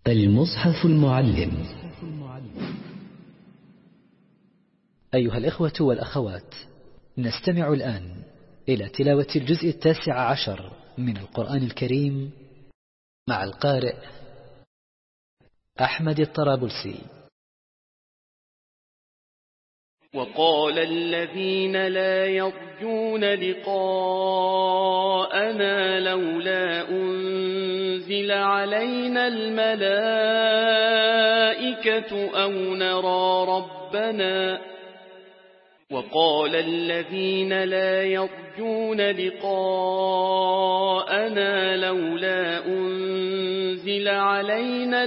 المصحف المعلم. أيها الإخوة والأخوات، نستمع الآن إلى تلاوة الجزء 19 من القرآن الكريم مع القارئ أحمد الطرابلسي. وقال الذين لا يرجون لقاءنا لولا أنزل علينا الملائكة أو نرى ربنا. وقال الذين لا يرجون لقاءنا لولا أنزل علينا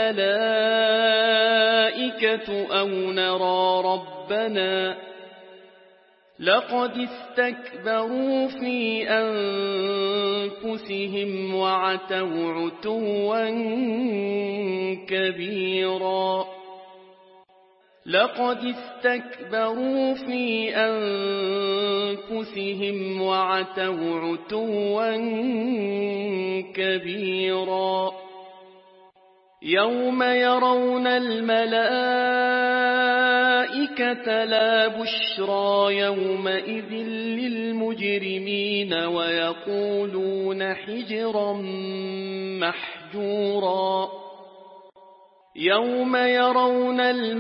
الملائكة أو نرى ربنا لقد استكبروا في أنفسهم وعتوا عتوا كبيرا. لقد استكبروا في أنفسهم وعتوا عتوا كبيرا. يوم يرون الملائكة لا بشرى يومئذ للمجرمين ويقولون حجرا محجورا. يوم يرون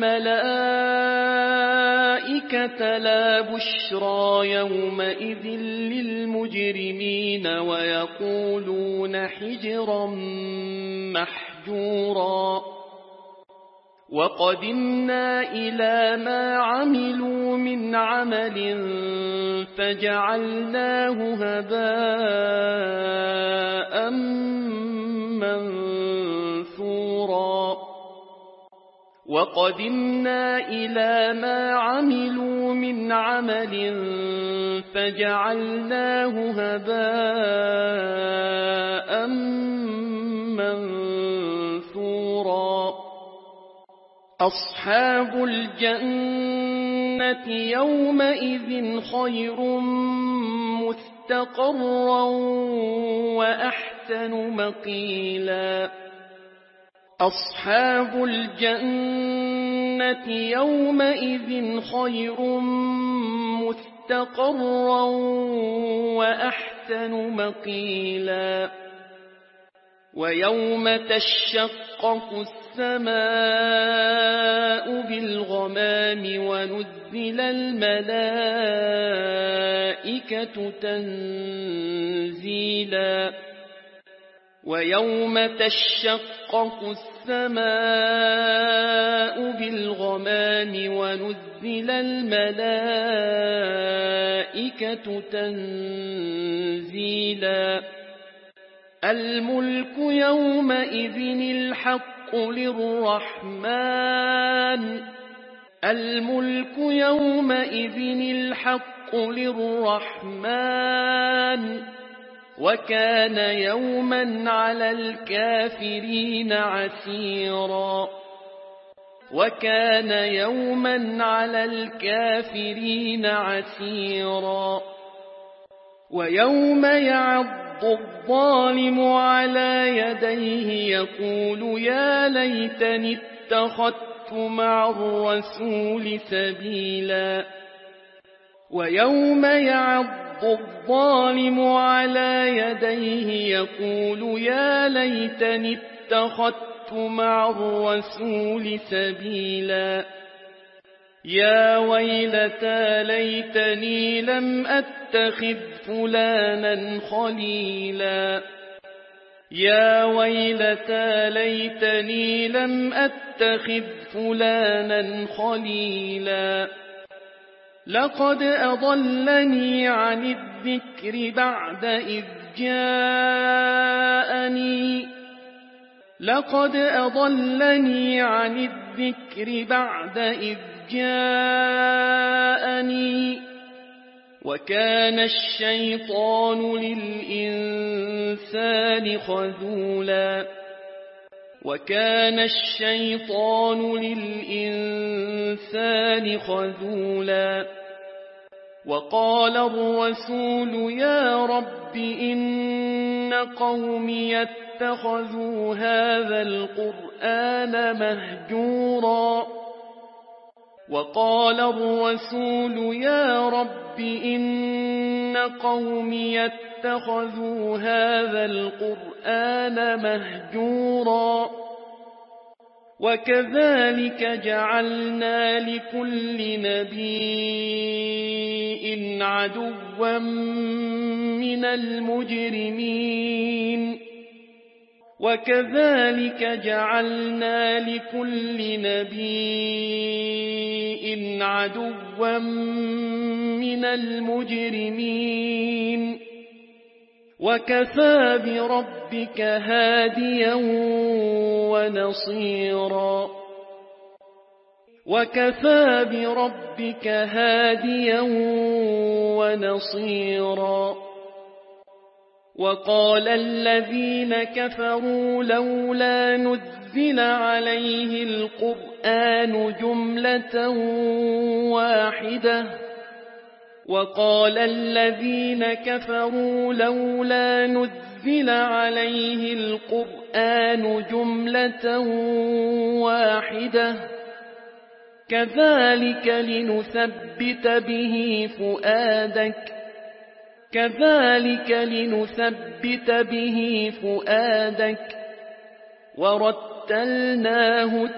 الملائكة لا بشرى يومئذ للمجرمين ويقولون حجرا محجورا. وقدمنا إلى ما عملوا من عمل فجعلناه هباء منثورا. وقدمنا إلى ما عملوا من عمل فجعلناه هباء منثورا. أصحاب الجنة يومئذ خير مستقرا وأحسن مقيلا. أصحاب الجنة يومئذ خير مستقرا وأحسن مقيلا. ويوم تشقق السماء بالغمام ونزل الملائكة تنزيلا. ويوم تشقق السماء بالغمام ونزل الملائكة تنزيلا. الملك يومئذ الحق للرحمن. الملك يومئذ الحق للرحمن. وكان يوما على الكافرين عسيرا. وكان يوما على الكافرين عسيرا. ويوم يعض الظالم على يديه يقول يا ليتني اتخذت مع الرسول سبيلا. ويوم يعض الظالم على يديه يقول يا ليتني اتخذت مع الرسول سبيلا. يا ويلتى ليتني لم أتخذ فلانا خليلا. يا ويلتى ليتني لم أتخذ فلانا خليلا. لقد أضلني عن الذكر بعد إذ جاءني. لقد أضلني عن الذكر بعد إذ جاءني. وكان الشيطان للإنسان خذولا. وكان الشيطان للإنسان خذولا. وقال الرسول يا رب إن قومي اتخذوا هذا القرآن مهجورا وقال الرسول يا رب إن قومي اتخذوا هذا القرآن مهجورا وكذلك جعلنا لكل نبي عدوا من المجرمين وكذلك جعلنا لكل نبي عدوا من المجرمين وكفى بربك هاديا ونصيرا وكفى بربك هاديا ونصيرا وقال الذين كفروا لولا نزل عليه القرآن جملة واحدة وقال الذين كفروا لولا نزل عليه القرآن جملة واحدة كذلك لنثبت به فؤادك ورتلناه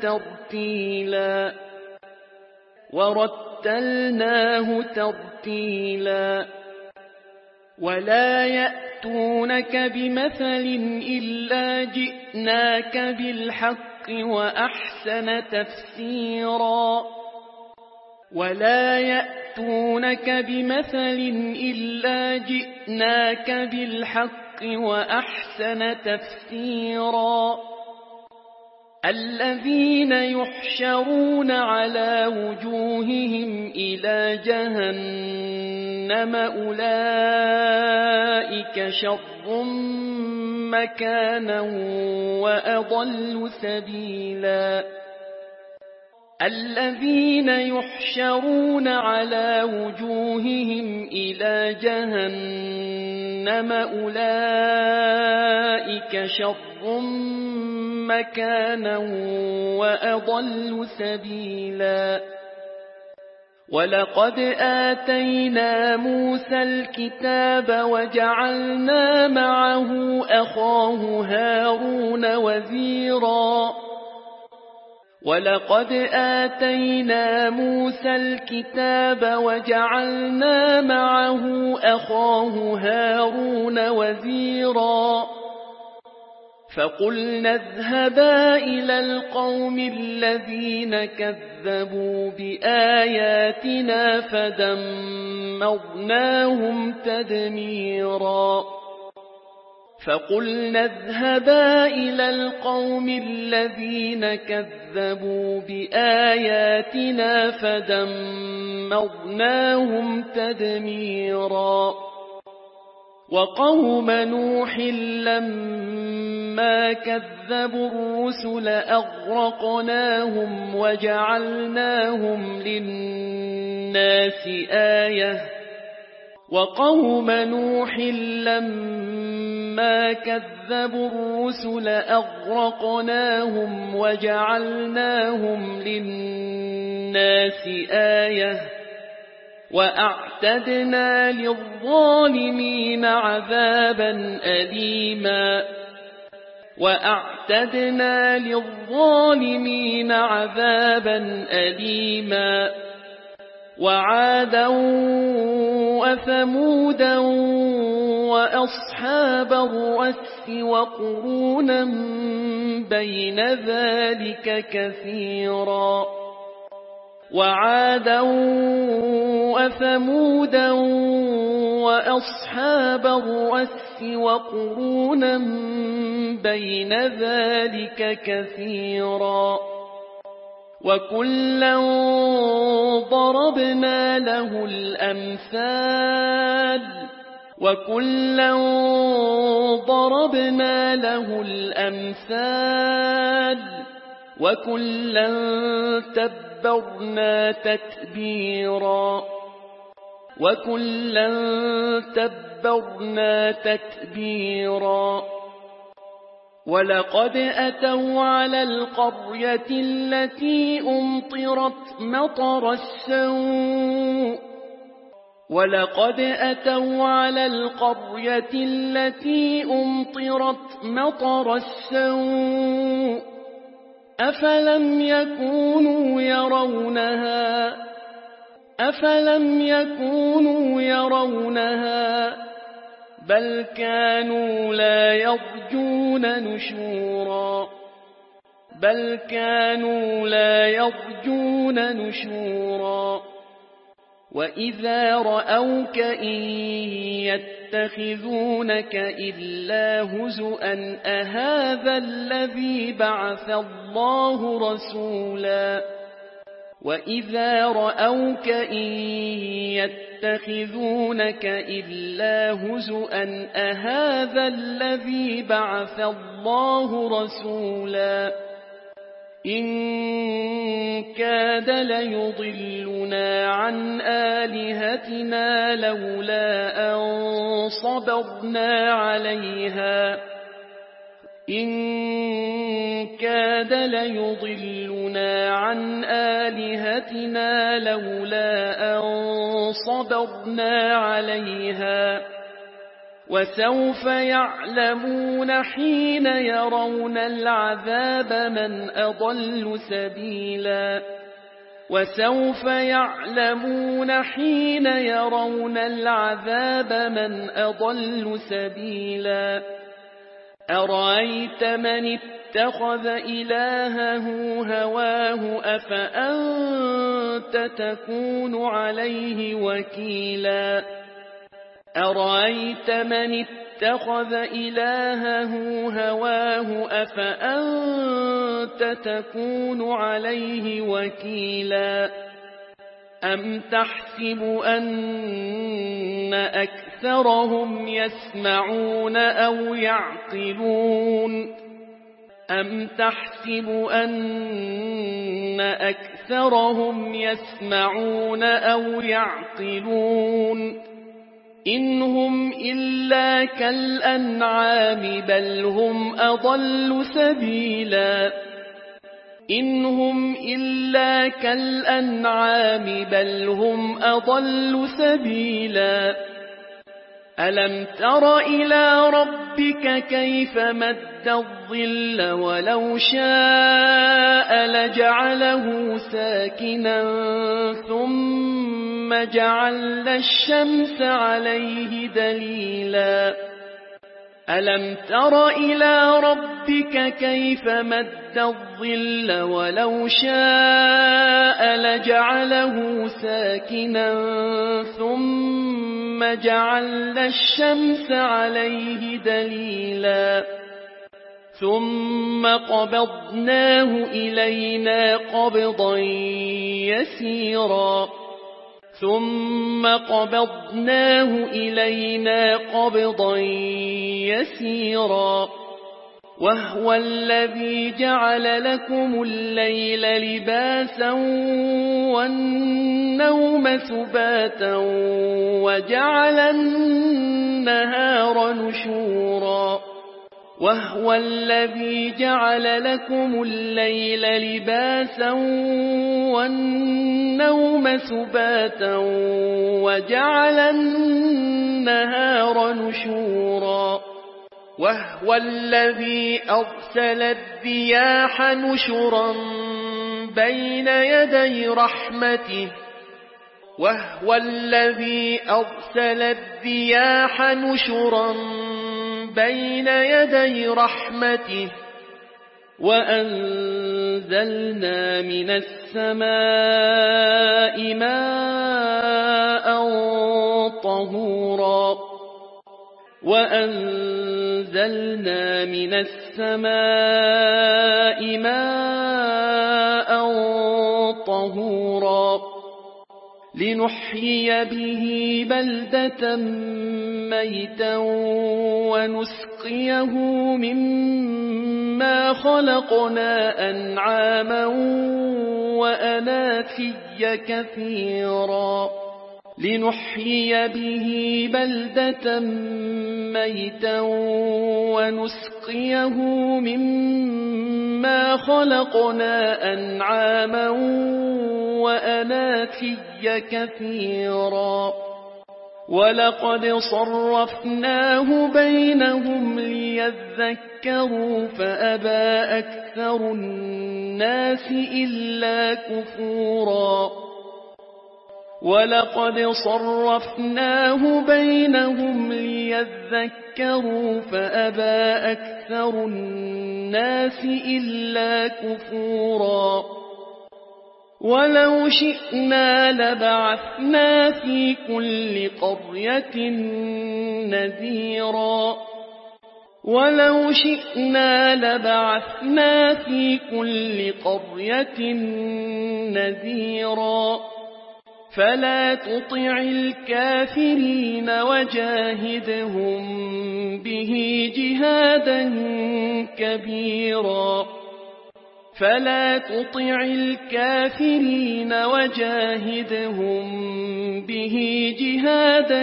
ترتيلا ولا يأتونك بمثل إلا جئناك بالحق وأحسن تفسيرا ولا يأتونك بمثل إلا جئناك بالحق وأحسن تفسيرا الذين يحشرون على وجوههم إلى جهنم أولئك شر مكانا وأضل سبيلا الذين يحشرون على وجوههم إلى جهنم أولئك شر مكانا وأضل سبيلا ولقد آتينا موسى الكتاب وجعلنا معه أخاه هارون وزيرا ولقد آتينا موسى الكتاب وجعلنا معه أخاه هارون وزيرا فقلنا اذهبا إلى القوم الذين كذبوا بآياتنا فدمرناهم تدميرا فقلنا اذهبا إلى القوم الذين كذبوا بآياتنا فدمرناهم تدميرا وقوم نوح لما كذبوا الرسل أغرقناهم وجعلناهم للناس آية وقوم نوح لما كذبوا الرسل أغرقناهم وجعلناهم للناس آية وأعتدنا للظالمين عذابا أليما وعادا وثمودا وأصحاب الرس وقرونا بين ذلك كثيرا وعادا وثمودا وأصحاب الرس وقرونا بين ذلك كثيرا وكلا ضربنا له الأمثال وكلا تبرنا تتبيرا ولقد أتوا على القرية التي أمطرت مطر السوء ولقد أتوا على القرية التي أمطرت مطر السوء أفلم يكونوا يرونها بل كانوا لا يرجون نشورا وإذا رأوك إن يتخذونك إلا هزؤا أهذا الذي بعث الله رسولا وإذا رأوك إن يتخذونك إلا هزؤا أهذا الذي بعث الله رسولا إن كاد ليضلنا عن آلهتنا لولا أن صبرنا عليها وسوف يعلمون حين يرون العذاب من أضل سبيلا أرأيت من اتخذ إلهه هواه أفأنت تكون عليه وكيلا أم تحسب أن أكثرهم يسمعون أو يعقلون إن هم إلا كالأنعام بل هم أضل سبيلا ألم تر إلى ربك كيف مد الظل ولو شاء لجعله ساكنا ثم جعلنا الشمس عليه دليلا ألم تر إلى ربك كيف مد الظل ولو شاء لجعله ساكنا ثم جعلنا الشمس عليه دليلا ثم قبضناه إلينا قبضا يسيرا وهو الذي جعل لكم الليل لباسا والنوم سباتا وجعل النهار نشورا وهو الذي أرسل الرياح نشرا بين يدي رحمته وأنزلنا من السماء ماء طهورا لنحيي به بلدة ميتا ونسقيه مما خلقنا أنعاما وأناسيا كثيرا لنحيي به بلدة ميتا ونسقيه مما خلقنا أنعاما وأناسيا كثيرا ولقد صرفناه بينهم ليذكروا فأبى أكثر الناس إلا كفورا ولقد صرفناه بينهم ليذكروا فأبى أكثر الناس إلا كفورا ولو شئنا لبعثنا في كل قرية نذيرا ولو شئنا لبعثنا في كل قرية نذيرا فلا تطع الكافرين وجاهدهم به جهادا كبيرا فلا تطع الكافرين وجاهدهم به جهادا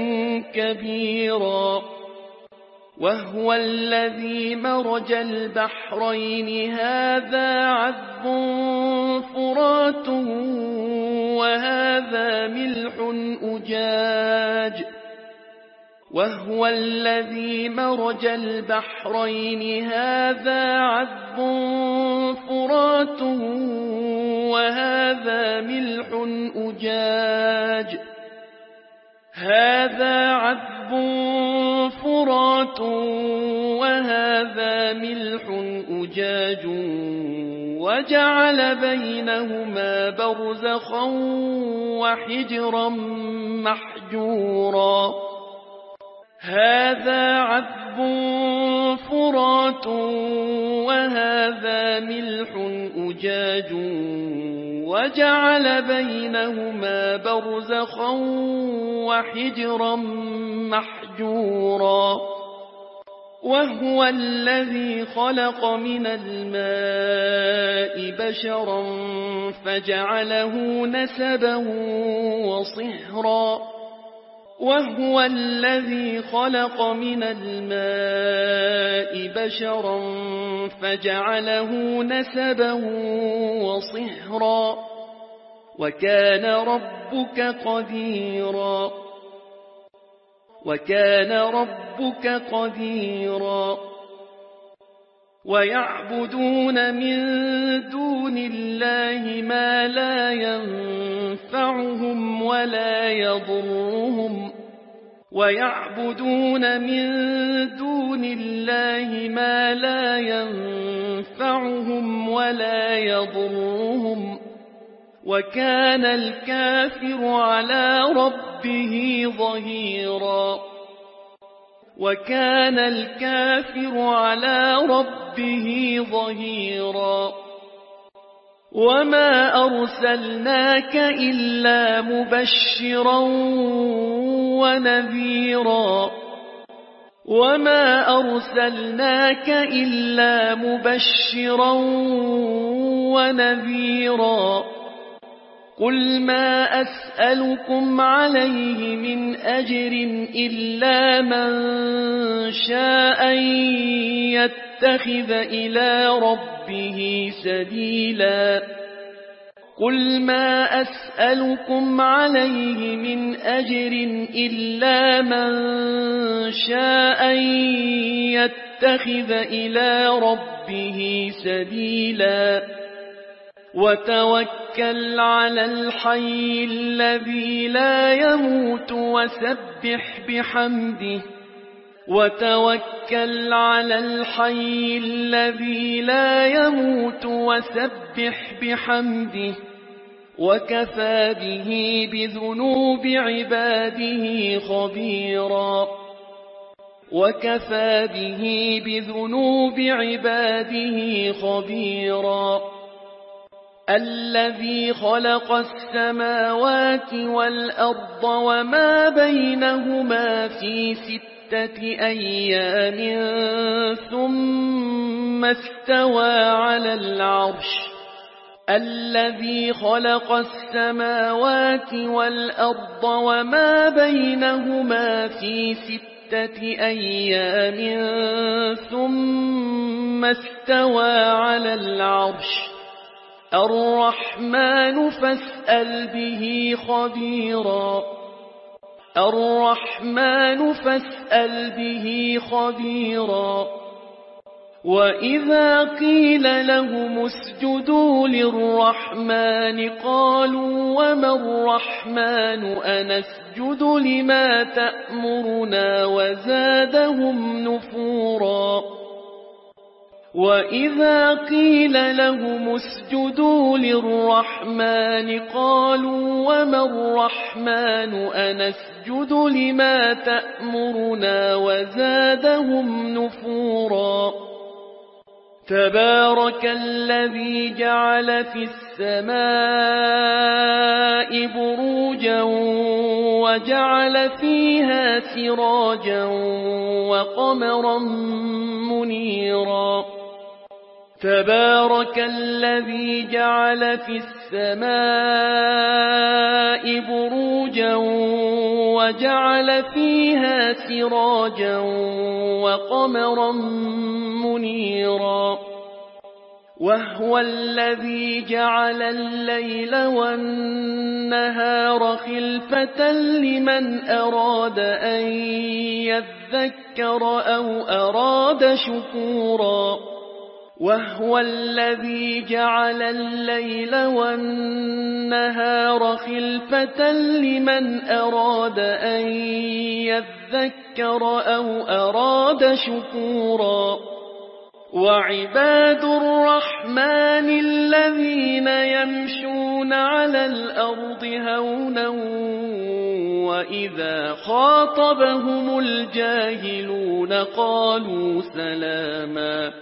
كبيرا وهو الذي مرج البحرين هذا عذب فرات وهذا ملح أجاج وهو الذي مرج البحرين هذا عذب فرات وهذا ملح أجاج هذا عذب فرات وهذا ملح أجاج وجعل بينهما برزخا وحجرا محجورا هذا عذب فرات وهذا ملح أجاج وجعل بينهما برزخا وحجرا محجورا وهو الذي خلق من الماء بشرا فجعله نسبا وصهرا وهو الذي خلق من الماء بشرا فجعله نسبا وصهرا وكان ربك قديرا وكان ربك قديرا ويعبدون من دون الله ما لا ينفعهم ولا يضرهم ويعبدون من دون الله ما لا ينفعهم ولا يضرهم وكان الكافر على ربه ظهيرا وكان الكافر على ربه ظهيرا وما أرسلناك إلا مبشرا ونذيرا وما أرسلناك إلا مبشرا ونذيرا قل ما أسألكم عليه من أجر إلا من شاء أن يتخذ إلى ربه سبيلا قل ما أسألكم عليه من أجر إلا من شاء أن يتخذ إلى ربه سبيلا وتوكل على الحي الذي لا يموت وتوكل على الحي الذي لا يموت وسبح بحمده وكفى به بذنوب عباده خبيرا وكفى به بذنوب عباده خبيرا الذي خلق السماوات والأرض وما بينهما في 6 أيام ثم استوى على العرش الذي خلق السماوات والأرض وما بينهما في 6 أيام ثم استوى على العرش الرحمن فاسأل به خبيرا وإذا قيل لهم اسجدوا للرحمن قالوا وما الرحمن أنسجد لما تأمرنا وزادهم نفورا وإذا قيل لهم اسجدوا للرحمن قالوا وما الرحمن أنسجد لما تأمرنا وزادهم نفورا تبارك الذي جعل في السماء بروجا وجعل فيها سراجا وقمرا منيرا تبارك الذي جعل في السماء بروجا وجعل فيها سراجا وقمرا منيرا وهو الذي جعل الليل والنهار خلفة لمن أراد أن يذكر أو أراد شكورا وهو الذي جعل الليل والنهار خلفة لمن أراد أن يذكر أو أراد شكورا وعباد الرحمن الذين يمشون على الأرض هونا وإذا خاطبهم الجاهلون قالوا سلاما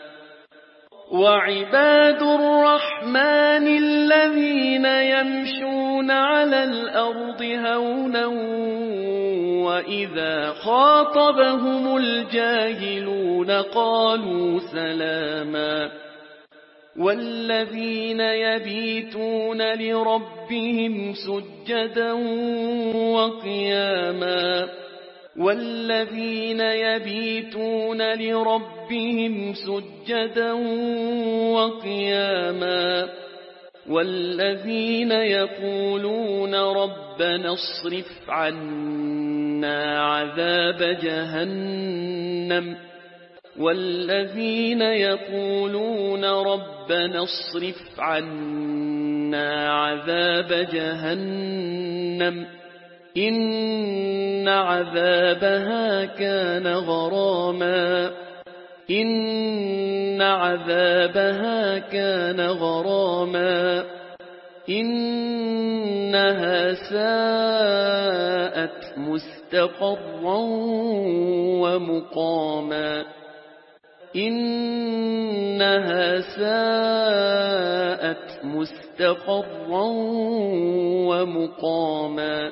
وعباد الرحمن الذين يمشون على الأرض هونا وإذا خاطبهم الجاهلون قالوا سلاما والذين يبيتون لربهم سجدا وقياما والذين يبيتون لربهم سجدا وقياما والذين يقولون ربنا اصرف عنا عذاب جهنم والذين يقولون ربنا اصرف عنا عذاب جهنم إن عذابها كان غراما إن عذابها كان غراما إنها ساءت مستقرا ومقاما إنها ساءت مستقرا ومقاما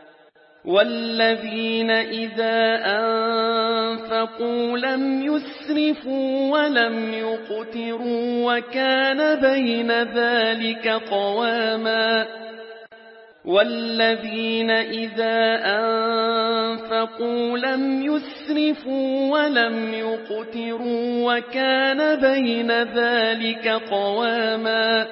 والذين إذا أنفقوا لم يسرفوا ولم يقتروا وكان بين ذلك قواما والذين إذا أنفقوا لم يسرفوا ولم يقتروا وكان بين ذلك قواما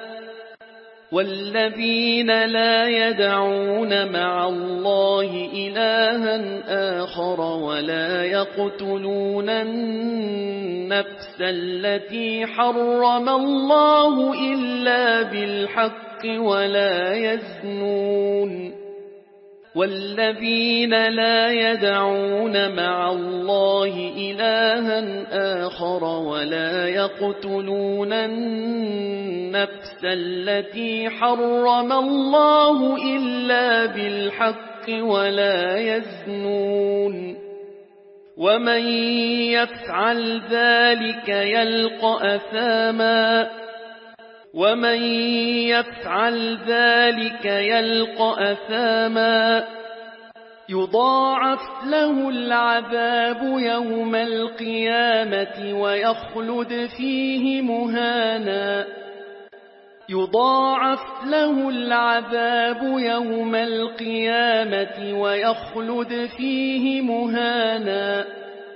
والذين لا يدعون مع الله إلها آخر ولا يقتلون النفس التي حرم الله إلا بالحق ولا يزنون والذين لا يدعون مع الله إلها آخر ولا يقتلون النفس التي حرم الله إلا بالحق ولا يزنون ومن يفعل ذلك يلقى أثاما ومن يفعل ذلك يلقى أثاما يضاعف له العذاب يوم القيامة ويخلد فيه مهانا يضاعف له العذاب يوم القيامة ويخلد فيه مهانا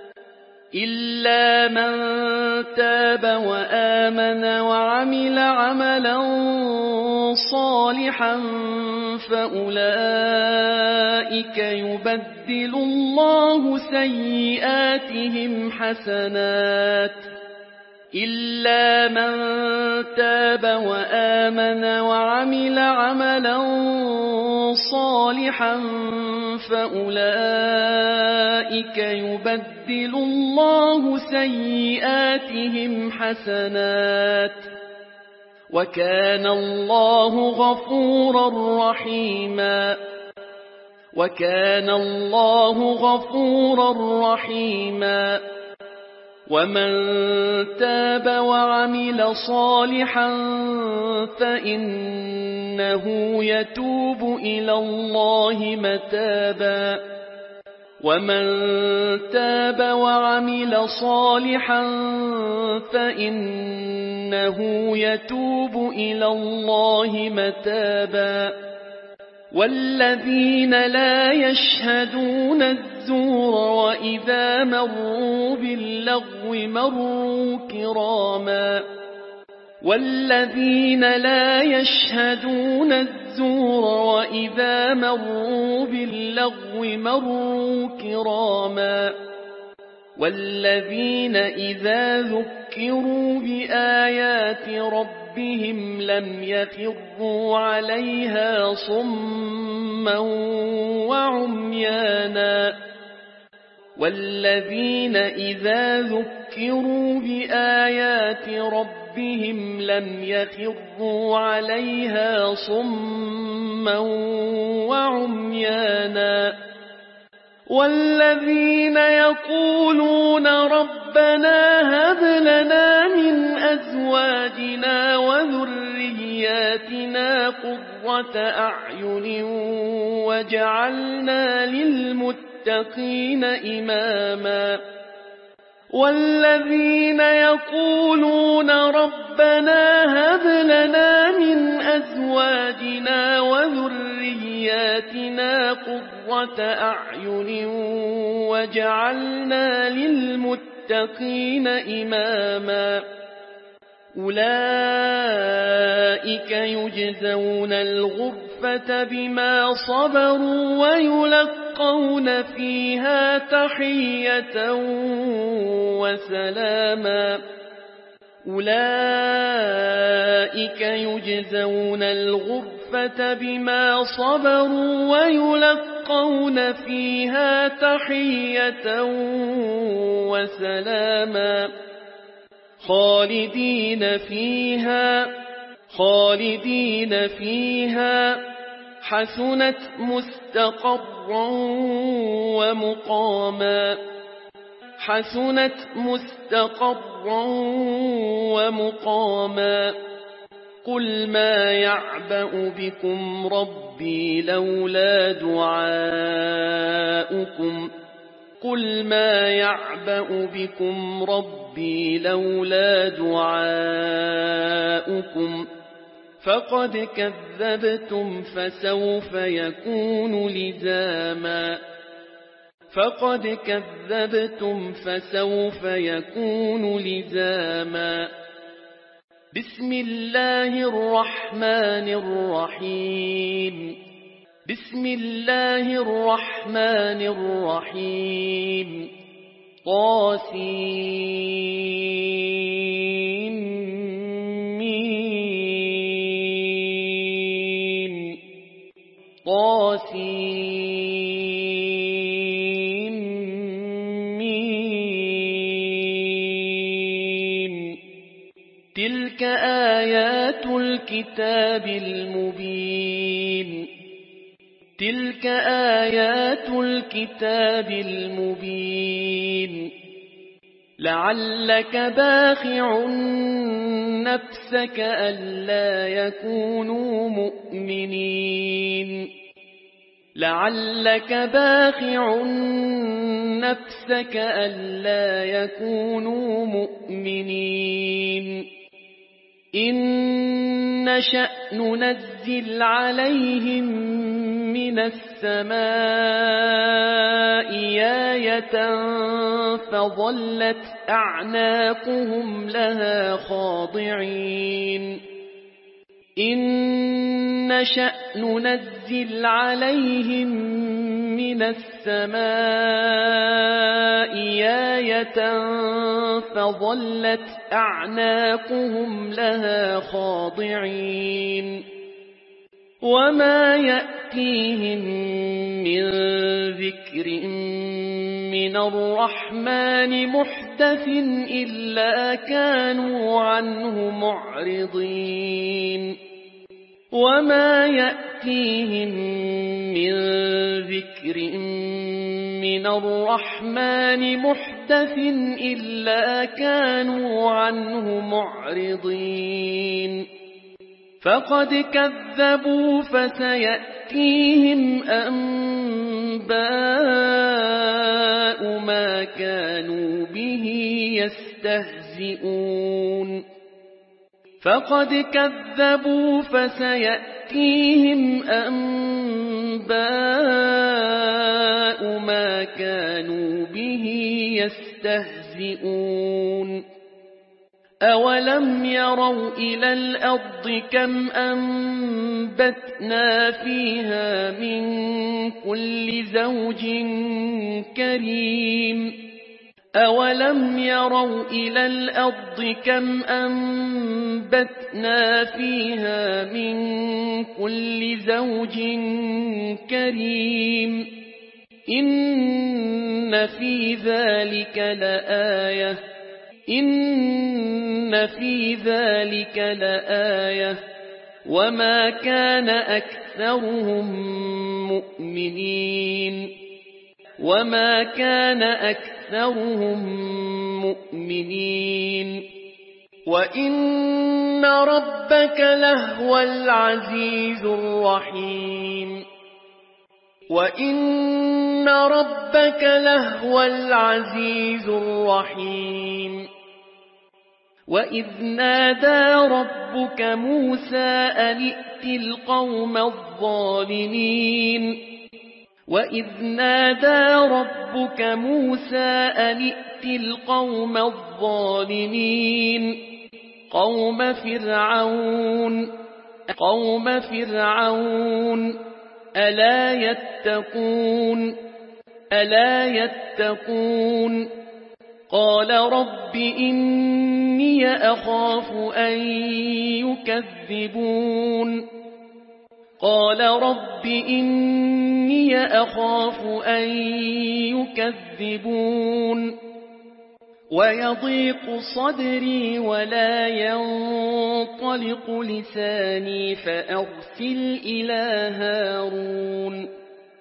إلا من تاب وآمن وعمل عملا صالحا فأولئك يبدل الله سيئاتهم حسنات إلا من تاب وآمن وعمل عملا صالحا فأولئك يبدل الله سيئاتهم حسنات وكان الله غفورا رحيما وكان الله غفورا رحيما ومن تاب وعمل صالحا فإنه يتوب إلى الله متابا ومن تاب وعمل صالحا فإنه يتوب إلى الله متابا والذين لا يشهدون الزور وإذا مروا باللغو مروا كراما والذين لا يشهدون الزور وإذا مروا باللغو مروا كراما والذين إذا ذكروا بآيات ربهم لم يخروا عليها صما وعميانا والذين إذا ذكروا بآيات ربهم لم يخروا عليها صما وعميانا والذين يقولون ربنا هب لنا من أزواجنا وذرياتنا قرة أعين واجعلنا للمتقين إماما والذين يقولون ربنا هب لنا من أزواجنا وذرياتنا قرة أعين واجعلنا للمتقين إماما أولئك يجزون الغرفة بما صبروا ويلقون فيها تحية وسلاما أولئك يجزون الغرفة بما صبروا ويلقون فيها تحية وسلاما خالدين فيها حسنت مستقرا ومقاما حسنت مستقرا ومقاما قل ما يعبأ بكم ربي لولا دعاؤكم قل ما يعبأ بكم ربي لولا دعاؤكم فقد كذبتم فسوف يكون لزاما فقد كذبتم فسوف يكون لزاما بسم الله الرحمن الرحيم بسم الله الرحمن الرحيم تلك آيات الكتاب المبين تلك آيات الكتاب المبين لعلك باخع نفسك ألا يكونوا مؤمنين لعلك باخع نفسك ألا يكونوا مؤمنين إن نشأ ننزل عليهم من السماء آية فظلت أعناقهم لها خاضعين إن نشأ ننزل عليهم من السماء آية فظلت أعناقهم لها خاضعين وما يأتيهم من ذكر من الرحمن محدث إلا كانوا عنه معرضين وما يأتيهم من ذكر من الرحمن محدث إلا كانوا عنه معرضين فقد كذبوا فسيأتيهم أنباء ما كانوا به يستهزئون فقد كذبوا فسيأتيهم أنباء ما كانوا به يستهزئون أولم يروا إلى الأرض كم أنبتنا فيها من كل زوج كريم أولم يروا إلى الأرض كم أنبتنا فيها من كل زوج كريم إن في ذلك لآية إن في ذلك لآية وما كان أكثرهم مؤمنين وما كان أكثرهم مؤمنين وإن ربك لهو العزيز الرحيم وإن ربك لهو العزيز الرحيم وإذ نادى ربك موسى أن ائت القوم الظالمين وإذ نادى ربك موسى أن ائت القوم الظالمين قوم فرعون ألا يتقون قال رب إني أخاف أن يكذبون قال رب إني أخاف أن يكذبون ويضيق صدري ولا ينطلق لساني فأرسل إلى هارون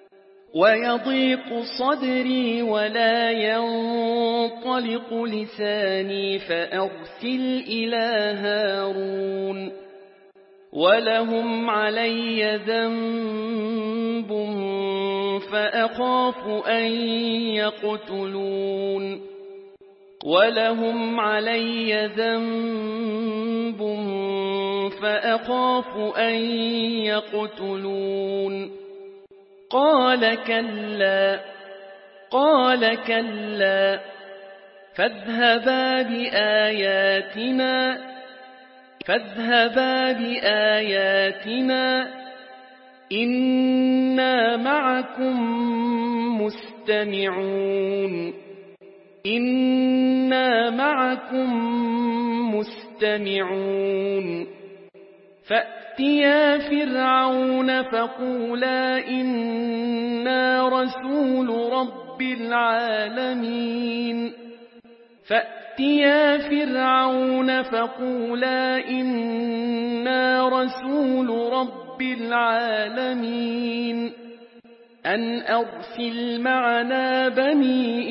ويضيق صدري ولا ينطلق لساني فأرسل إلى هارون ولهم علي ذنب فأخاف أن يقتلون ولهم علي ذنب فأخاف أن يقتلون قال كلا فاذهبا بآياتنا إنا معكم مستمعون فأتيا فرعون فقولا إنا رسول رب العالمين أن أرسل معنا بني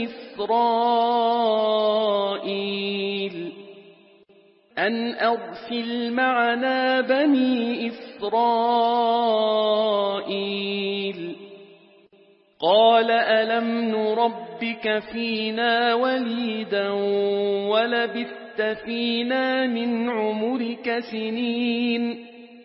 إسرائيل قال ألم نربك فينا وليدا ولبثت فينا من عمرك سنين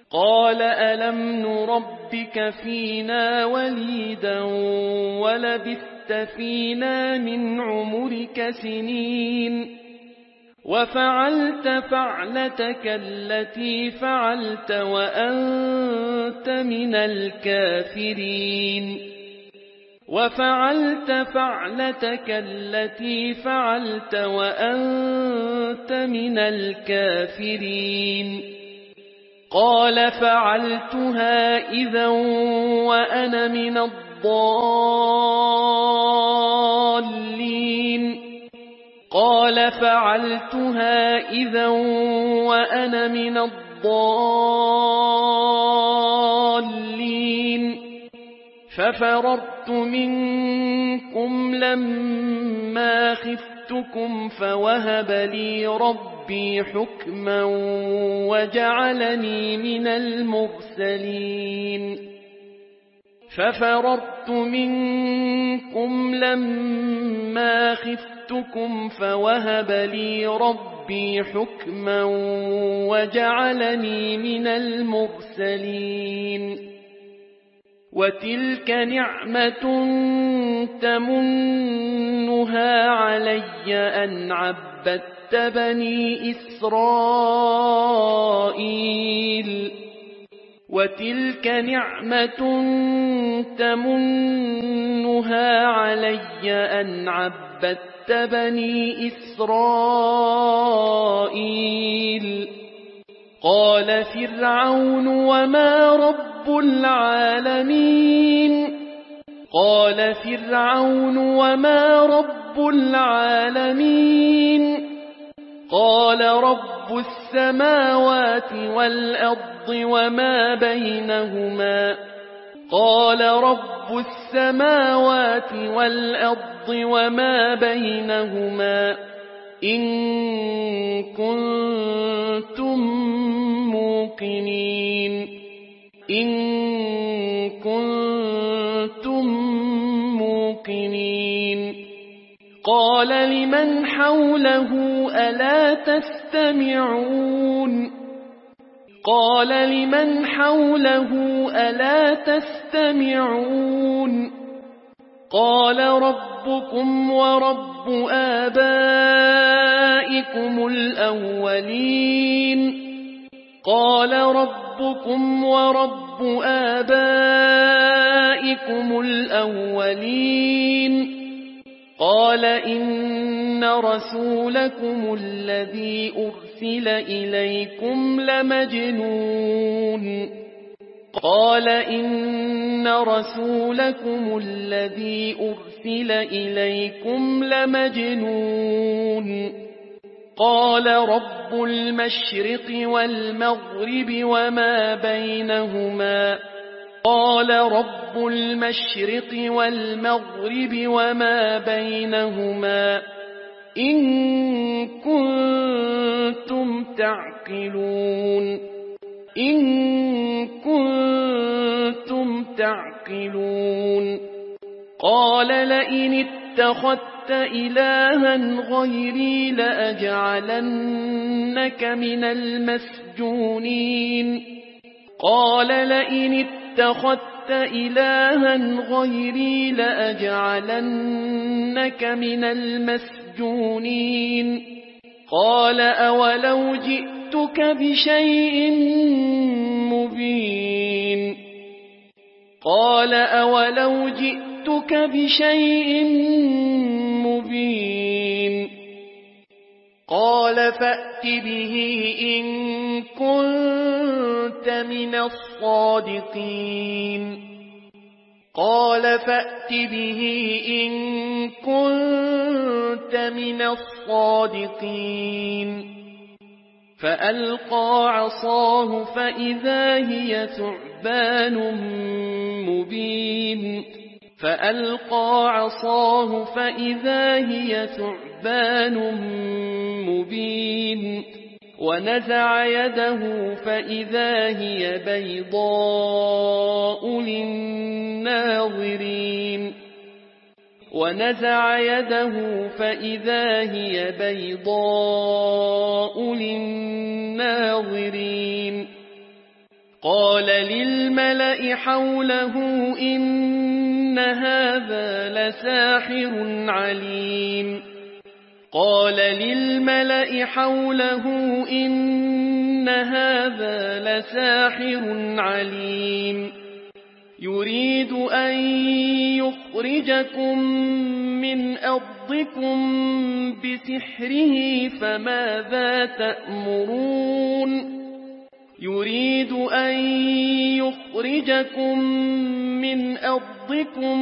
قال ألم نربك فينا وليدا ولبثت فينا من عمرك سنين وفعلت فعلتك التي فعلت وأنت من الكافرين وفعلت فعلتك التي فعلت وأنت من الكافرين قال فعلتها إذا وأنا من الضالين قال فعلتها إذا وأنا من الضالين ففررت منكم لما خفتكم فوهب لي ربي حكما وجعلني من المرسلين ففررت منكم لما خفتكم فوهب لي ربي حكما وجعلني من المرسلين وتلك نعمة تمنها علي أن عبدت بني إسرائيل وتلك نعمة تمنها علي أن عبدت بني إسرائيل قال فرعون وما رب العالمين قال فرعون وما رب العالمين قال رب السماوات والأرض وما بينهما قال رب السماوات والأرض وما بينهما إن كنتم موقنين إن كنتم موقنين قال لمن حوله ألا تستمعون قال لمن حوله ألا تستمعون قال ربكم ورب آبائكم الأولين قال ربكم ورب آبائكم الأولين قال إن رسولكم الذي أرسل إليكم لمجنون قال إن رسولكم الذي أرسل إليكم لمجنون قال رب المشرق والمغرب وما بينهما قال رب المشرق والمغرب وما بينهما إن كنتم تعقلون إن كنتم تعقلون قال لئن اتخذت إلها غيري لأجعلنك من المسجونين قال لئن اتخذت إلها غيري لأجعلنك من المسجونين قال أولو جئتك بشيء مبين قال أولو جئتك بشيء مبين قال فأت به إن كنت من الصادقين قال فأت به إن كنت من الصادقين فألقى عصاه فإذا هي ثعبان مبين فألقى عصاه فإذا هي ثعبان مبين ونزع يده فإذا هي بيضاء للناظرين ونزع يده فإذا هي بيضاء للناظرين قال للملأ حوله إن هذا لساحر عليم قال للملأ حوله إن هذا لساحر عليم يريد أن يخرجكم من أرضكم بسحره فماذا تأمرون يريد أن يخرجكم من أرضكم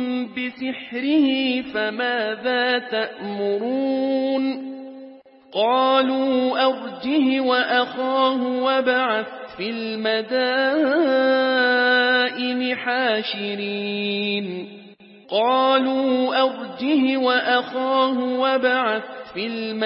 بسحره فماذا تأمرون قالوا أرجه وأخاه وابعث في المدائن حاشرين قالوا أرجه وأخاه وابعث في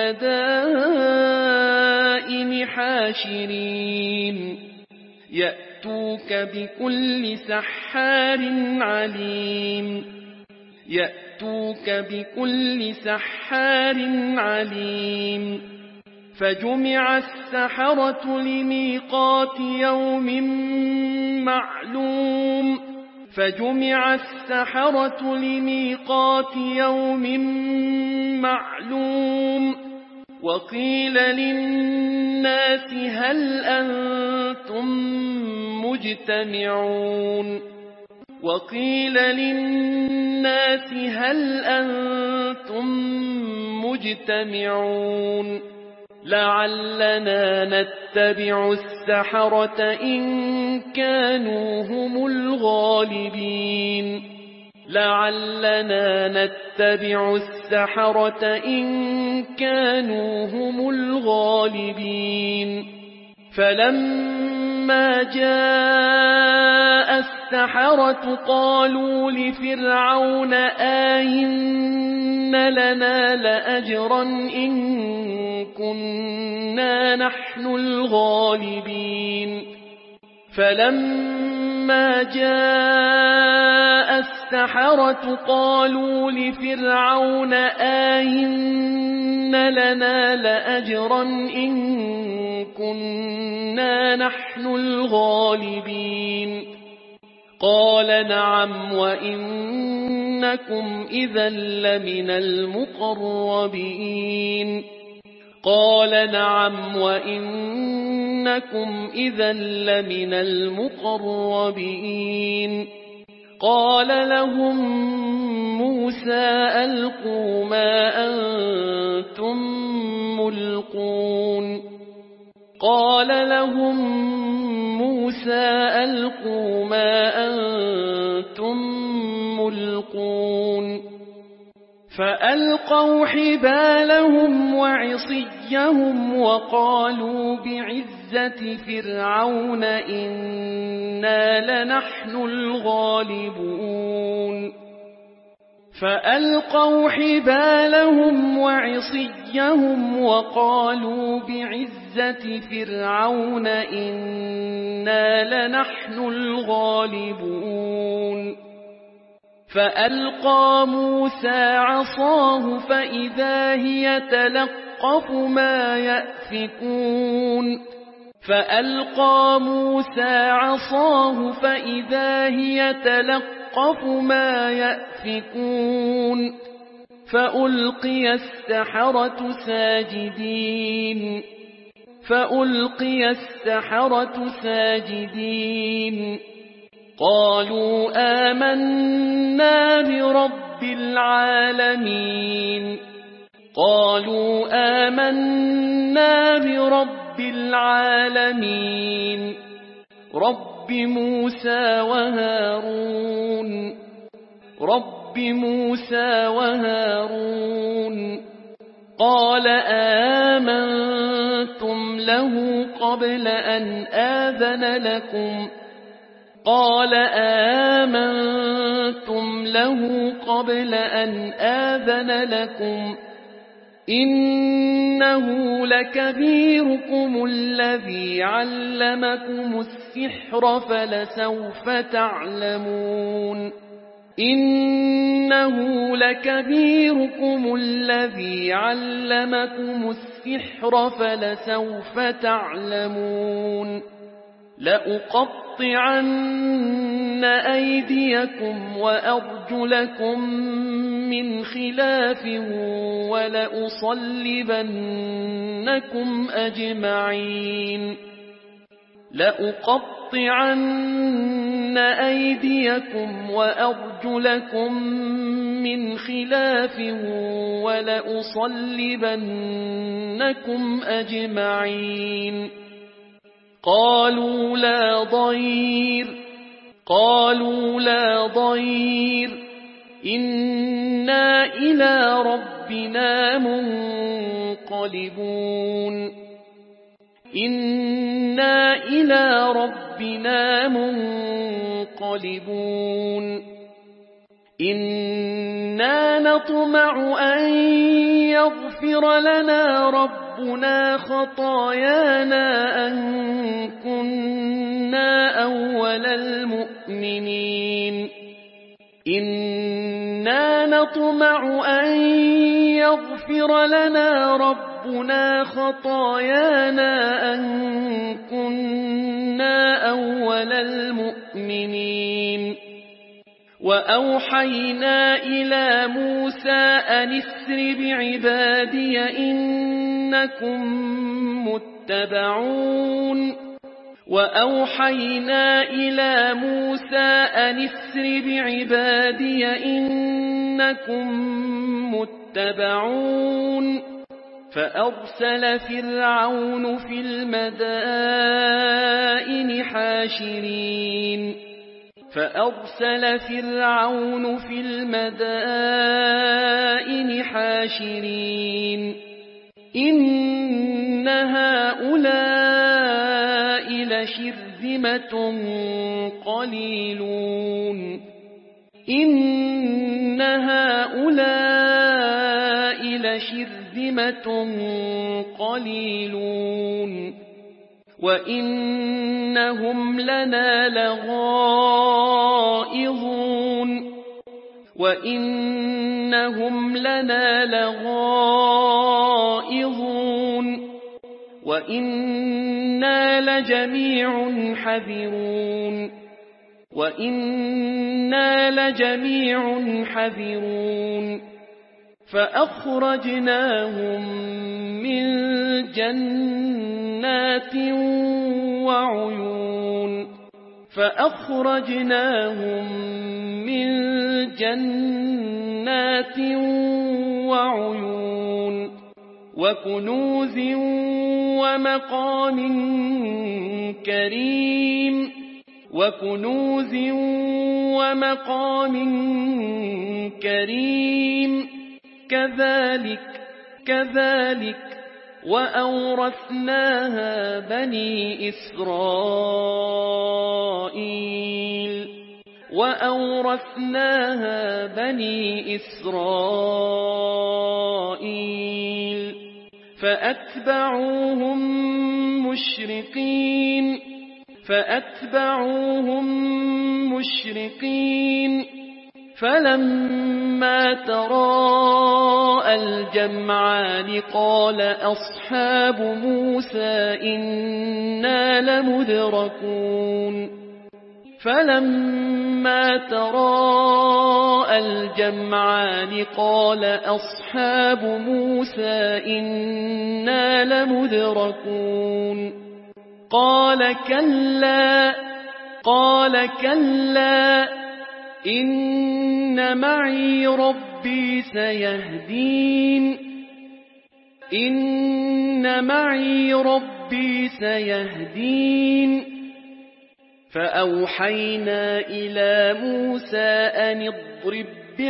المدائن حاشرين يأتوك بكل سحار عليم يأتوك بكل سحار عليم فجمع السحرة لميقات يوم معلوم فجمع السحرة لميقات يوم معلوم وقيل للناس هل أنتم مجتمعون وقيل للناس هل أنتم مجتمعون لعلنا نتبع السحرة إن كانوا هم الغالبين لعلنا نتبع السحرة إن كانوا هم الغالبين فلما جاء السحرة قالوا لفرعون آئن لنا لأجرا إن كنا نحن الغالبين فلما جاء السحرة قالوا لفرعون آئن لنا لأجرا إن كنا نحن الغالبين قال نعم وإنكم إذا لمن المقربين قال نعم وإنكم إذا لمن المقربين قال لهم موسى ألقوا ما أنتم ملقون قال لهم موسى ألقوا ما أنتم ملقون فألقوا حبالهم وعصيهم وقالوا بعزة فرعون إنا لنحن الغالبون فألقوا حبالهم وعصيهم وقالوا بعزة فرعون إنا لنحن الغالبون فألقى موسى عصاه فإذا هي تلقف ما يأفكون فألقى موسى عصاه فإذا هي تلقف ما يأفكون فألقي السحرة ساجدين فألقي السحرة ساجدين قالوا آمنا برب العالمين قالوا آمنا برب العالمين رب موسى وهارون رب موسى وهارون قال آمنتم له قبل أن آذن لكم قال آمنتم له قبل أن آذن لكم إنه لكبيركم الذي علمكم السحر فلسوف تعلمون إنه لكبيركم الذي علمكم السحر فلسوف تعلمون لأقطعن أيديكم وأرجلكم من خلاف ولأصلبنكم أجمعين لأقطعن أيديكم وأرجلكم من خلاف ولأصلبنكم أجمعين قالوا لا ضير إنا إلى ربنا منقلبون إنا نطمع أن يغفر لنا ربنا خطايانا أن كنا أول المؤمنين إنا نطمع أن يغفر لنا ربنا خطايانا أن كنا أول المؤمنين وأوحينا إلى موسى أن اسر بعبادي إنكم متبعون فأرسل فرعون في المدائن حاشرين إن هؤلاء لشرذمة قليلون وإنهم لنا لغائظون وإنا لجميع حذرون فأخرجناهم من جنات وعيون وكنوز ومقام كريم كذلك وأورثناها بني إسرائيل فأتبعوهم مشرقين فلما تراءى الجمعان قال أصحاب موسى إنا لمدركون قال كلا إن معي ربي سيهدين فأوحينا إلى موسى أن اضرب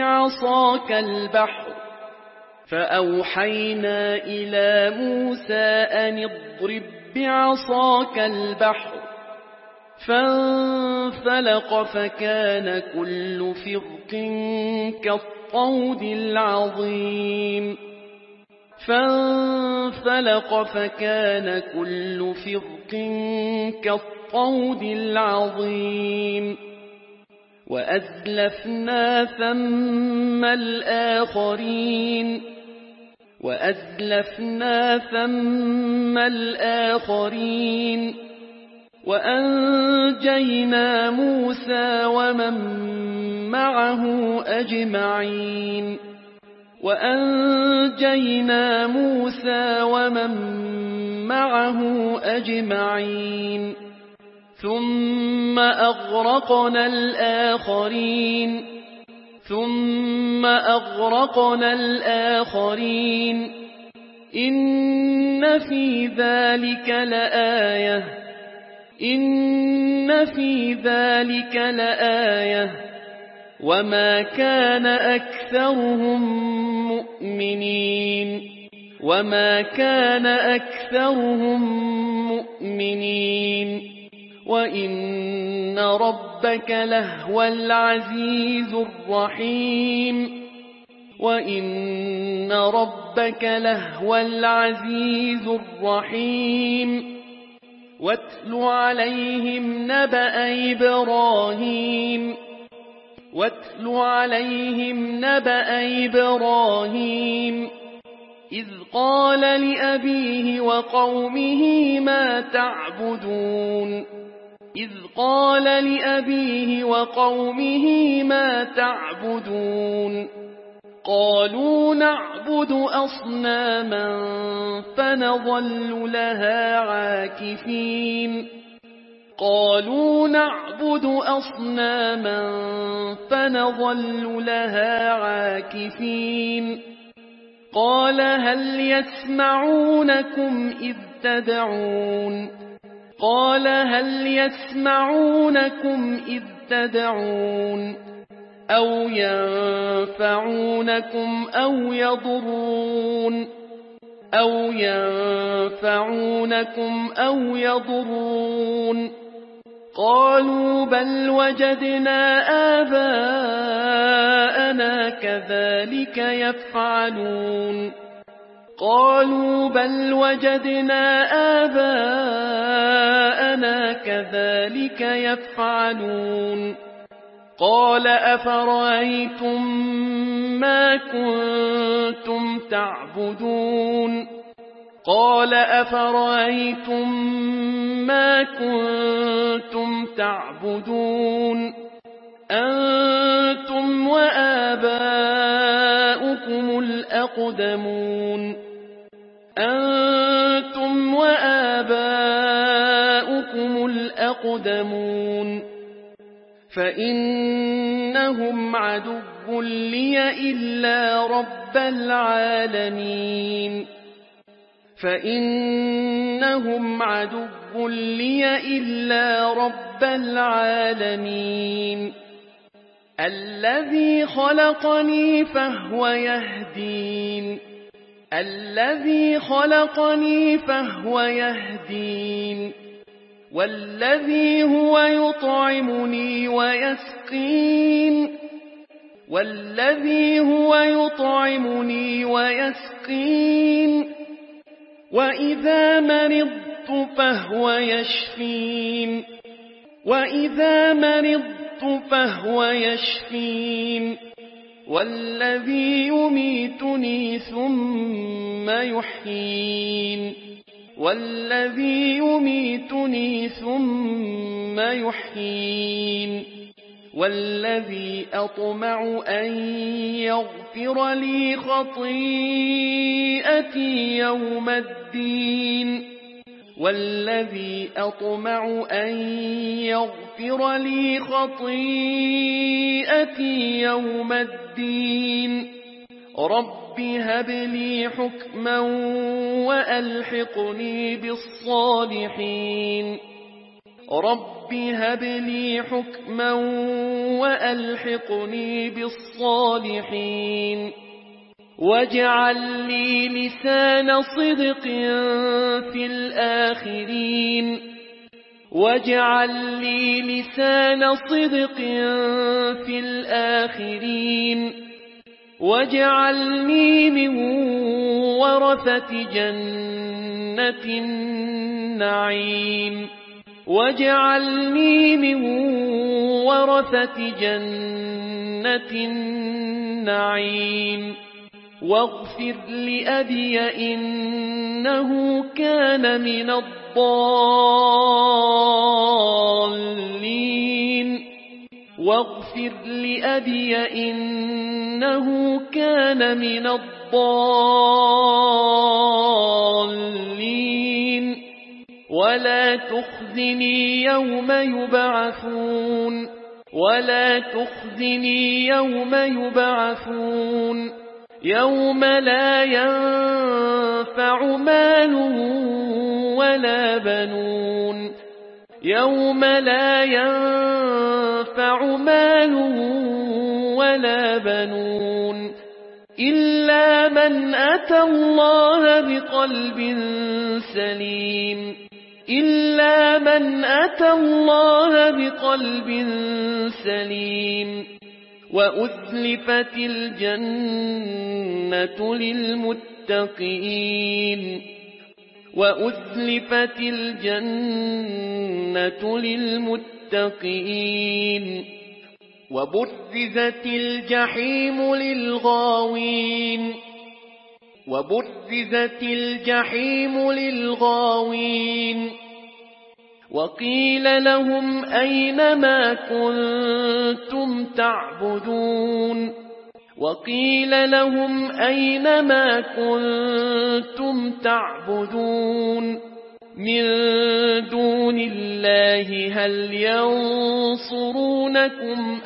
بعصاك البحر فانفلق فكان كل فرق كالطود العظيم وأزلفنا ثم الآخرين وأنجينا موسى ومن معه أجمعين وأنجينا موسى ومن معه أجمعين ثم أغرقنا الآخرين إن في ذلك لآية وما كان أكثرهم مؤمنين وإن ربك لهو العزيز الرحيم واتل عليهم نبأ إبراهيم إذ قال لأبيه وقومه ما تعبدون قالوا نعبد أصناما فنظل لها عاكفين قال هل يسمعونكم إذ تدعون أو ينفعونكم أو يضرون قالوا بل وجدنا آباءنا كذلك يفعلون قال أفرأيتم ما كنتم تعبدون أنتم وآباؤكم الأقدمون فإنهم عدو لي إلا رب العالمين الذي خلقني فهو يهدين والذي هو يطعمني ويسقين وإذا مرضت فهو يشفين والذي يميتني ثم يحيين والذي أطمع أن يغفر لي خطيئتي يوم الدين رب هب لي حكما وألحقني بالصالحين واجعل لي لسان صدق في الآخرين واجعلني من ورثة جنة النعيم واغفر لأبي إنه كان من الضالين واغفر لأبي إنه كان من الضالين ولا تخزني يوم يبعثون يوم لا ينفع مال ولا بنون إلا من أتى الله بقلب سليم وأزلفت الجنة للمتقين وبرزت الجحيم للغاوين وقيل لهم أين ما كنتم تعبدون من دون الله هل ينصرونكم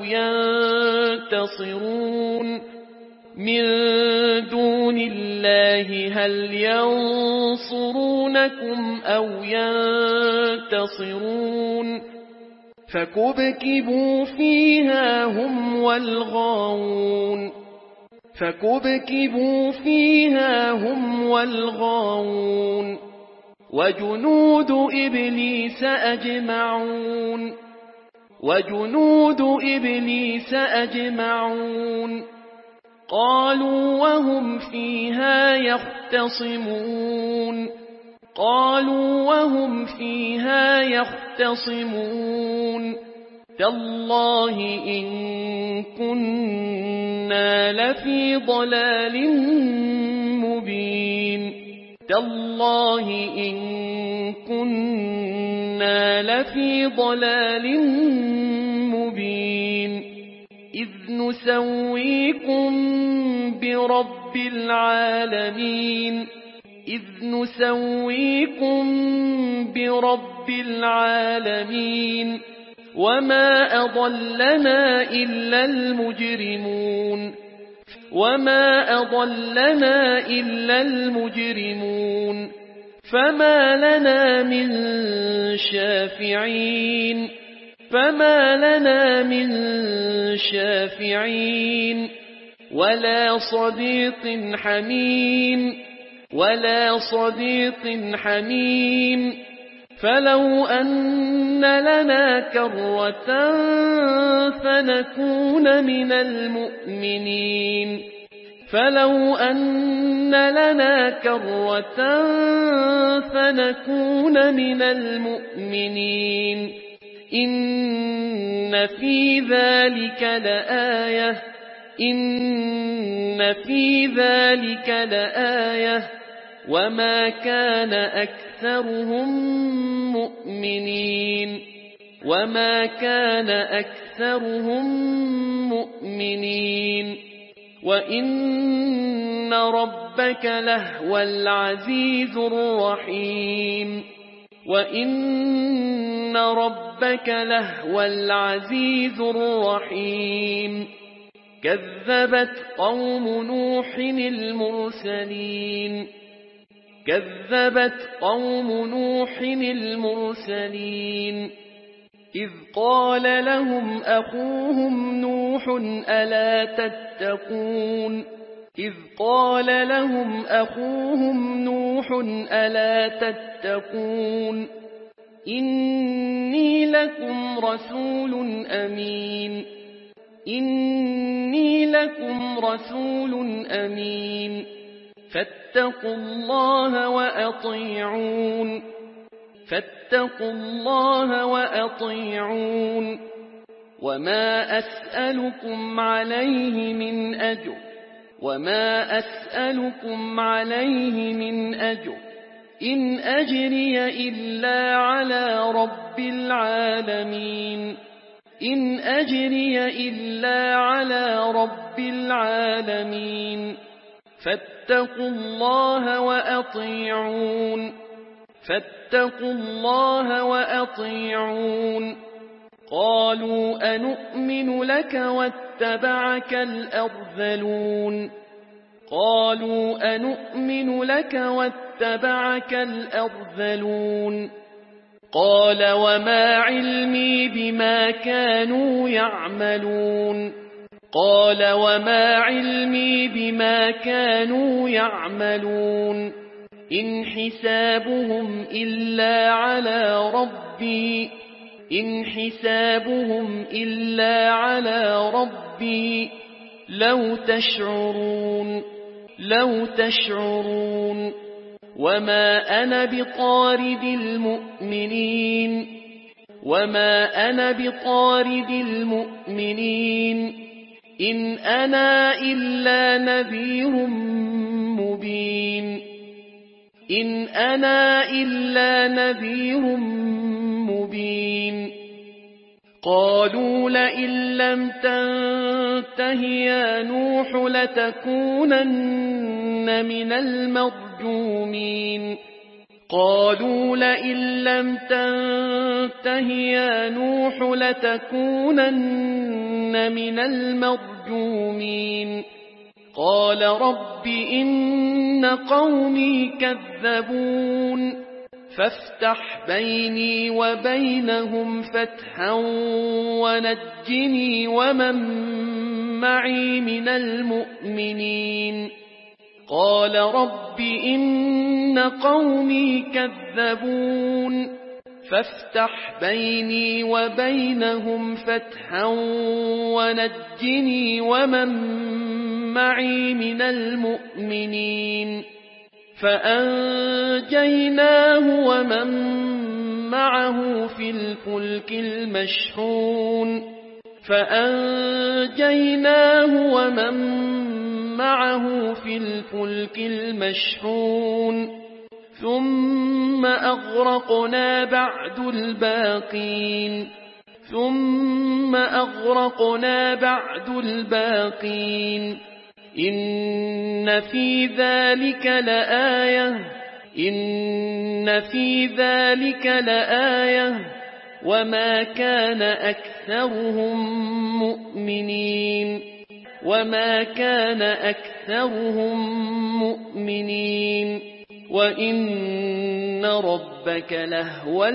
أو ينتصرون فكبكبوا فيها هم والغاوون وجنود إبليس أجمعون قالوا وهم فيها يختصمون تالله إن كنا لفي ضلال مبين إذ نسويكم برب العالمين وما أضلنا إلا المجرمون فما لنا من شافعين ولا صديق حميم فلو أن لنا كرة فنكون من المؤمنين إن في ذلك لآية وما كان أكثرهم مؤمنين وإن ربك لهو العزيز الرحيم كذبت قوم نوح المرسلين إذ قال لهم أخوهم نوح ألا تتقون إني لكم رسول أمين فاتقوا الله وأطيعون وما أسألكم عليه من أجر إن أجري إلا على رب العالمين إن أجري إلا على رب العالمين فاتقوا الله وأطيعون قالوا أنؤمن لك واتبعك الأرذلون قال وما علمي بما كانوا يعملون إن حسابهم إلا على ربي لو تشعرون وما أنا بطارد المؤمنين إن أنا إلا نذير مبين قالوا لئن لم تنته يا نوح لتكونن من المرجومين قال رب إن قومي كذبون فافتح بيني وبينهم فتحا ونجني ومن معي من المؤمنين قال رب إن قومي كذبون فافتح بيني وبينهم فتحا ونجني ومن معي من المؤمنين فأنجيناه ومن معه في الفلك المشحون ثم أغرقنا بعد الباقين إن في ذلك لآية وما كان أكثرهم مؤمنين وإن ربك لهو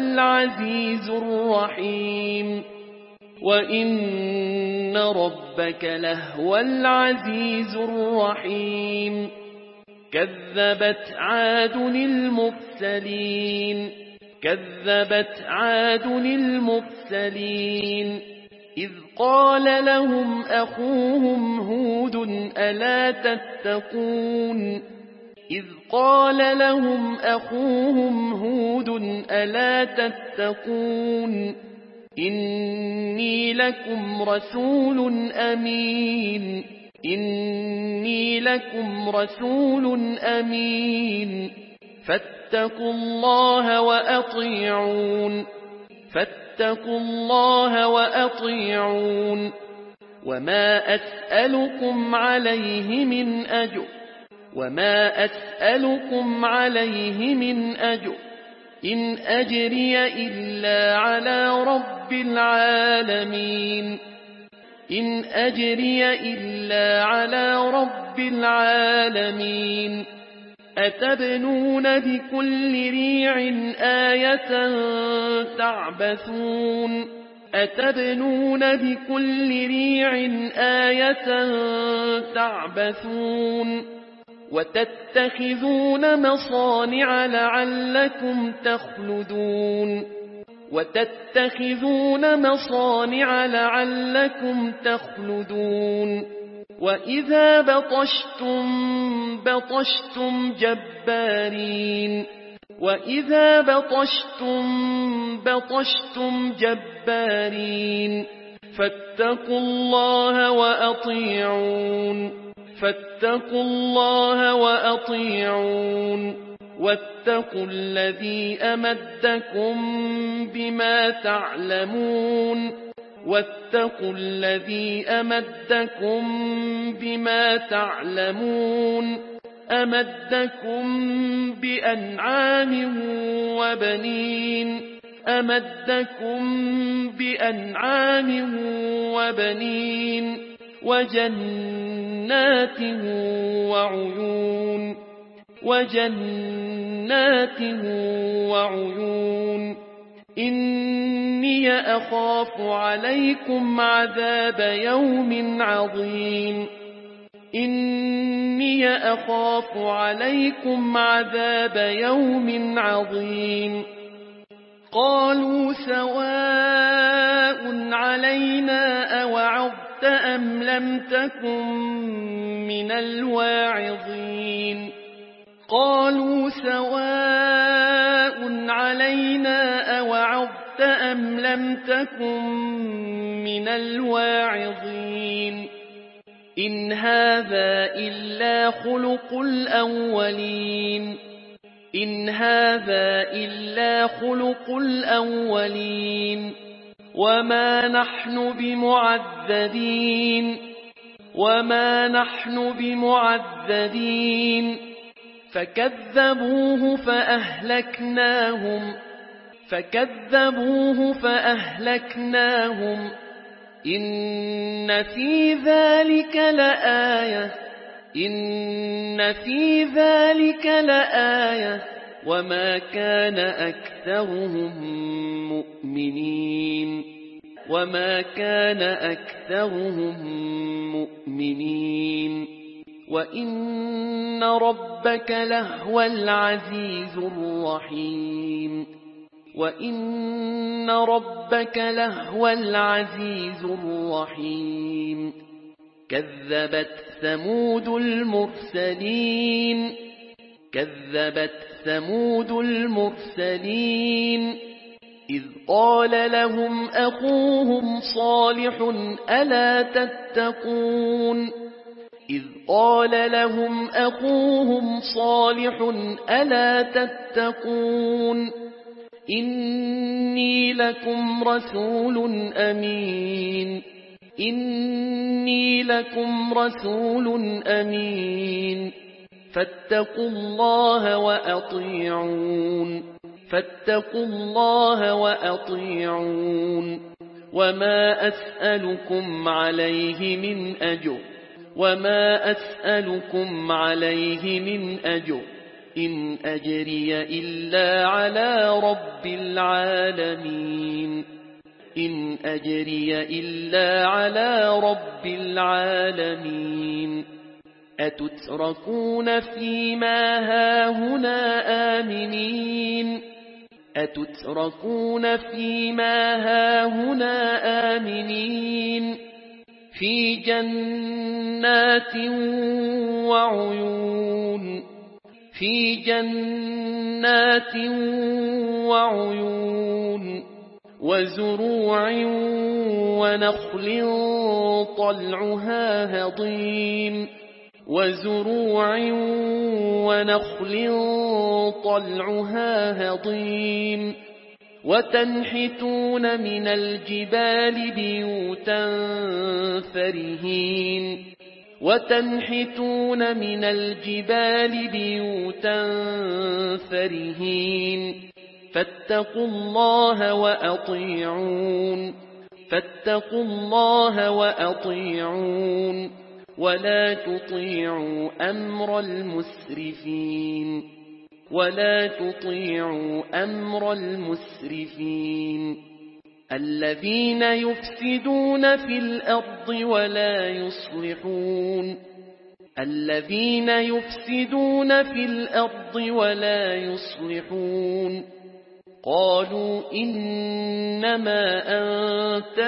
العزيز الرحيم كذبت عاد المرسلين إذ قال لهم أخوهم هود ألا تتقون إني لكم رسول أمين فاتقوا الله وأطيعون وما أسألكم عليه من أجر إن أجري إلا على رب العالمين أتبنون بكل ريع آية تعبثون وتتخذون مصانع لعلكم تخلدون وإذا بطشتم جبارين فاتقوا الله وأطيعون واتقوا الذي أمدكم بما تعلمون واتقوا الذي أمدكم بما تعلمون أمدكم بأنعام وبنين أمدكم بأنعام وبنين وجنات وعيون إني أخاف عليكم عذاب يوم عظيم إني أخاف عليكم عذاب يوم عظيم قالوا سواء علينا أوعظت أم لم تكن من الواعظين قالوا سواء علينا أوعظت أم لم تكن من الواعظين إن هذا إلا خلق الأولين إن هذا إلا خلق الأولين وما نحن بمعذبين فكذبوه فأهلكناهم إن في ذلك لآية وما كان أكثرهم مؤمنين وإن ربك لهو العزيز الرحيم كذبت ثمود المرسلين إذ قال لهم أخوهم صالح ألا تتقون إني لكم رسول أمين فاتقوا الله وأطيعون وما أسألكم عليه من أجر إن أجري إلا على رب العالمين أتتركون فيما هاهنا آمنين في جنات وعيون وزروع ونخل طلعها هضيم وتنحتون من الجبال بيوتا فرهين فاتقوا الله وأطيعون ولا تطيعوا أمر المسرفين الذين يفسدون في الأرض ولا يصلحون قالوا إنما أنت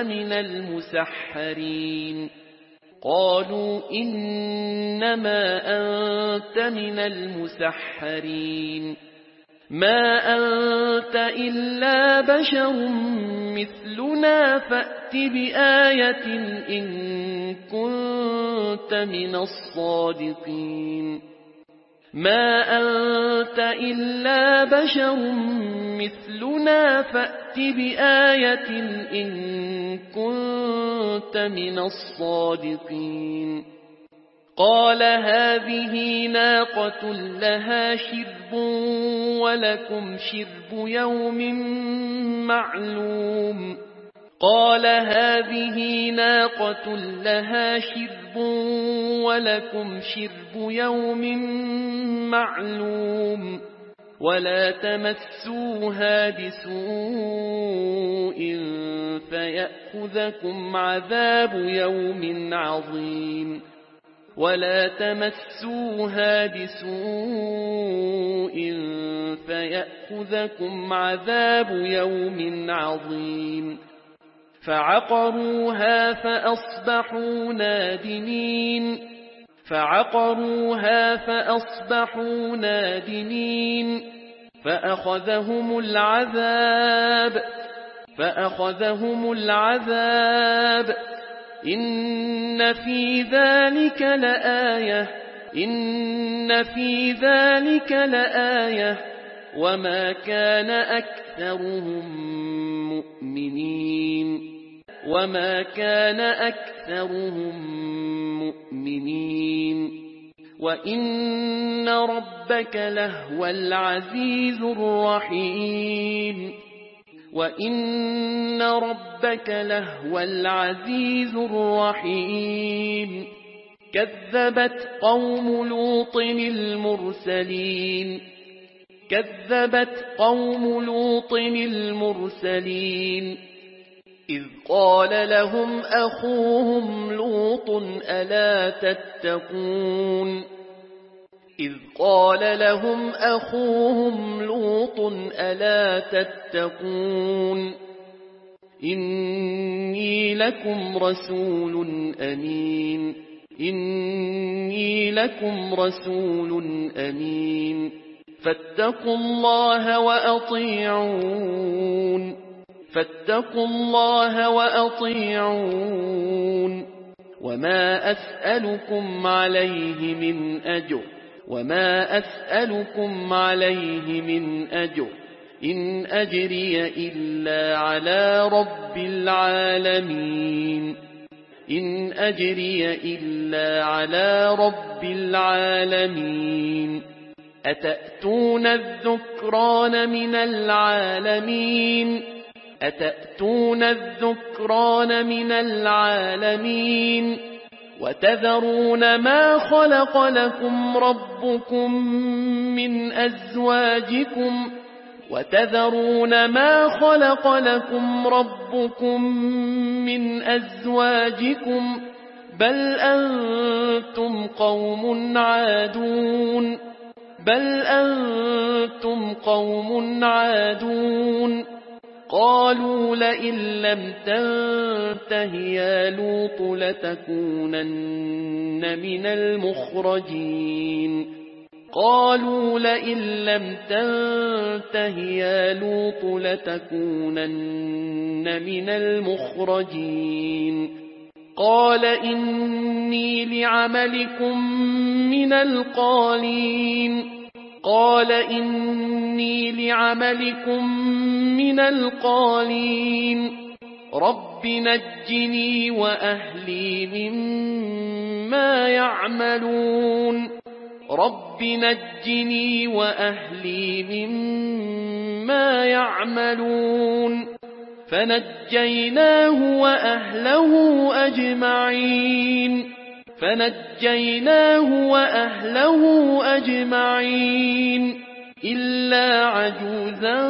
من المسحرين ما أنت إلا بشر مثلنا فأت بآية إن كنت من الصادقين ما أنت إلا بشر مثلنا فأت بآية إن كنت من الصادقين قال هذه ناقة لها شرب ولكم شرب يوم معلوم قال هذه ناقة لها شرب ولكم شرب يوم معلوم ولا تمسوها بسوء فيأخذكم عذاب يوم عظيم ولا تمسوها بسوء فيأخذكم عذاب يوم عظيم فعقروها فأصبحوا نادمين فأخذهم العذاب إن في ذلك لآية وما كان أكثرهم مؤمنين وإن ربك لهو العزيز الرحيم كذبت قوم لوط المرسلين إذ قال لهم أخوهم لوط ألا تتقون إني لكم رسول أمين فاتقوا الله وأطيعون وما أسألكم عليه من أجر إن أجري إلا على رب العالمين أتأتون الذكران من العالمين وتذرون ما خلق لكم ربكم من أزواجكم بل أنتم قوم عادون قالوا لئن لم تنته يا لوط لتكونن من المخرجين قال إني لعملكم من القالين رب نجني وأهلي مما يعملون فنجيناه وأهله أجمعين إلا عجوزا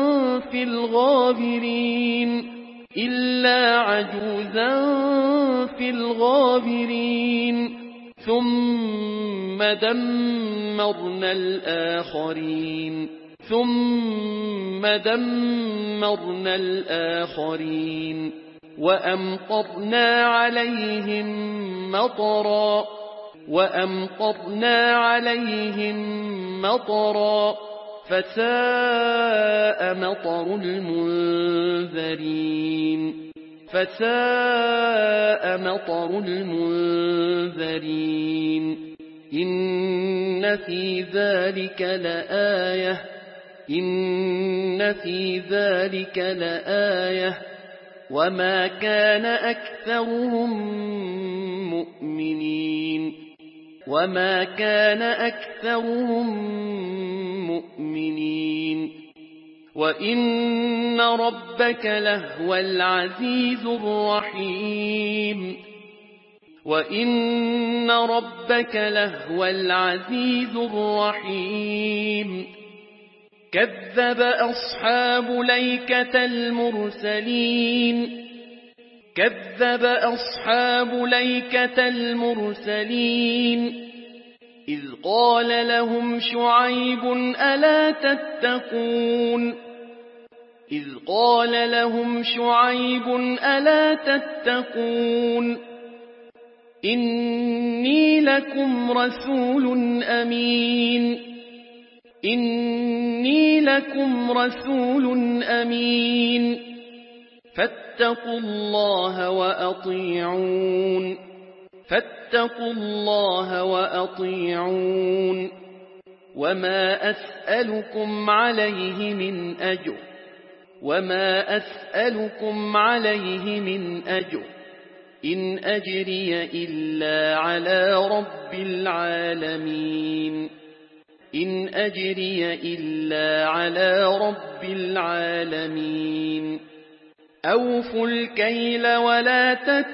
في الغابرين ثم دمرنا الآخرين وأمطرنا عليهم مطرا فساء مطر المنذرين إن في ذلك لآية وما كان أكثرهم مؤمنين وإن ربك لهو العزيز الرحيم كذب أصحاب الأيكة المرسلين إذ قال لهم شعيب ألا تتقون إني لكم رسول أمين فاتقوا الله وأطيعون وما أسألكم عليه من أجر إن أجري إلا على رب العالمين أوفوا الكيل ولا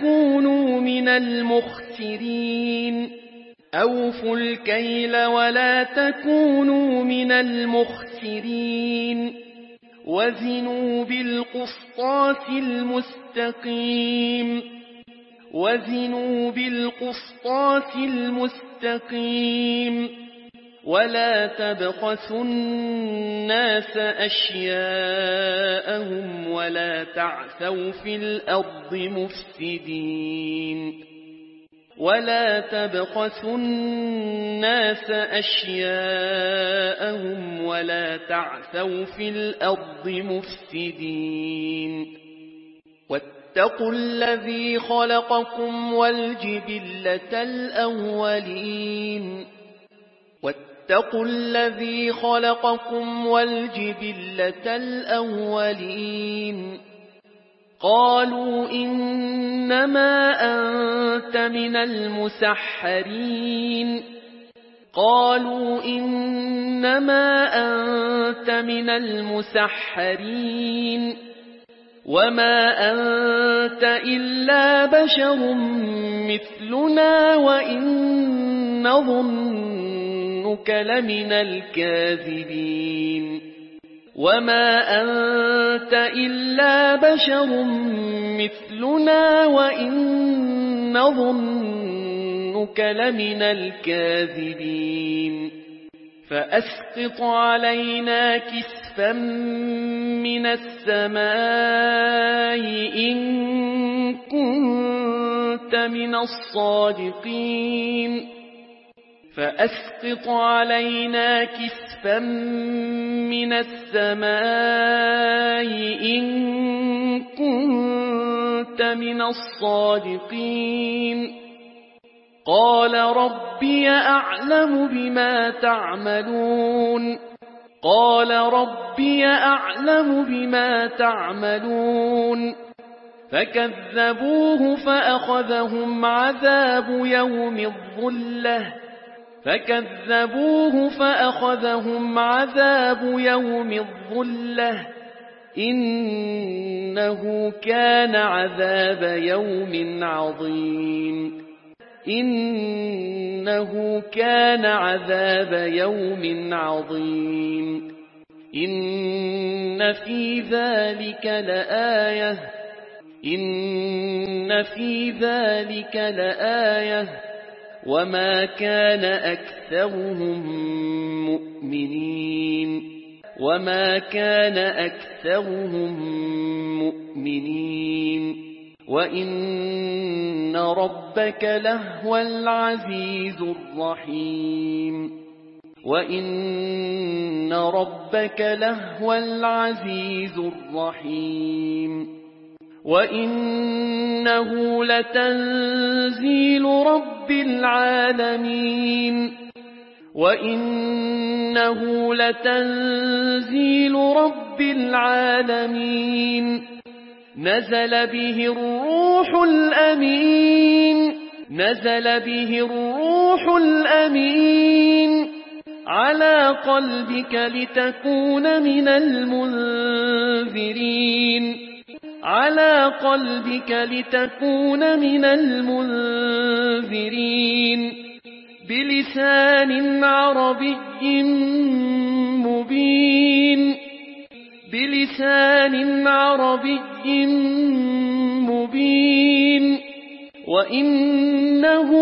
تكونوا من المخسرين وزنوا بالقسطاس المستقيم ولا تبخسوا الناس أشياءهم ولا تعثوا في الأرض مفسدين واتقوا الذي خلقكم والجبلة الأولين قالوا إنما أنت من المسحرين وما أنت إلا بشر مثلنا وإن نظنك لمن الكاذبين فأسقط علينا كسفا من السماء إن كنت من الصادقين قال ربي أعلم بما تعملون فكذبوه فأخذهم عذاب يوم الظلة إنه كان عذاب يوم عظيم إن في ذلك لآية وما كان أكثرهم مؤمنين وإن ربك لهو العزيز الرحيم وإن وإنه لتنزيل رب العالمين وإنه لتنزيل رب العالمين نزل به الروح الأمين على قلبك لتكون من المنذرين بلسان عربي مبين وإنه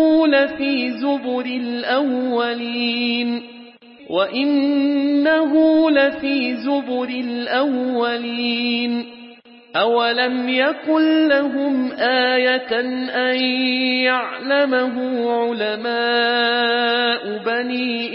لفي زبر الأولين أولم يكن لهم آية أن يعلمه علماء بني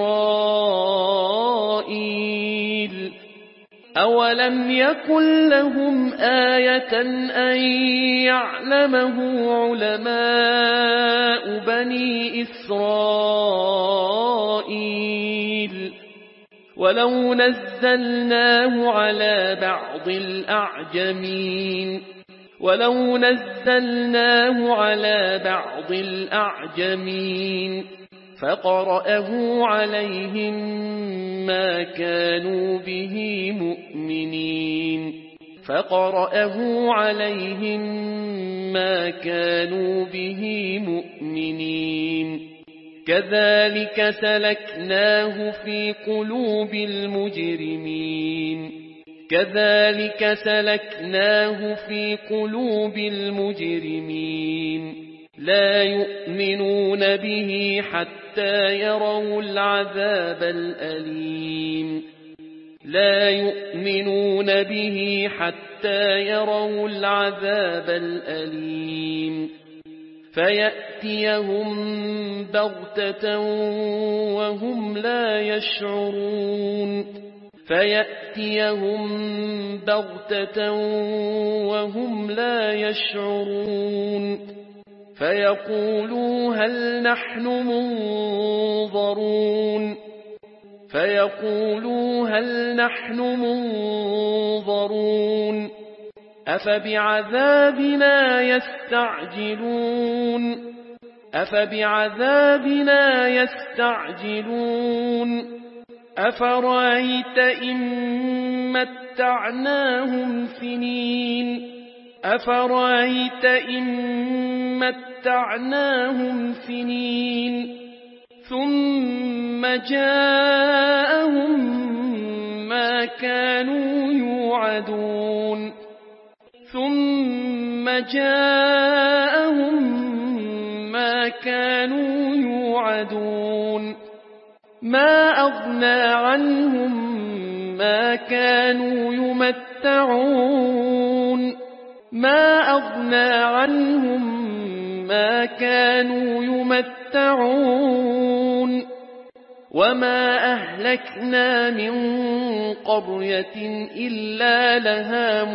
إسرائيل ولو نزلناه على بعض الأعجمين فقرأه عليهم ما كانوا به مؤمنين كذلك سلكناه في قلوب المجرمين لا يؤمنون به حتى يروا العذاب الأليم فيأتيهم بغتة وهم لا يشعرون فيقولوا هل نحن منظرون أفبعذابنا يستعجلون أفرأيت إن متعناهم سنين ثم جاءهم ما كانوا يوعدون ما أغنى عنهم ما كانوا يمتعون وما أهلكنا من قرية إلا لها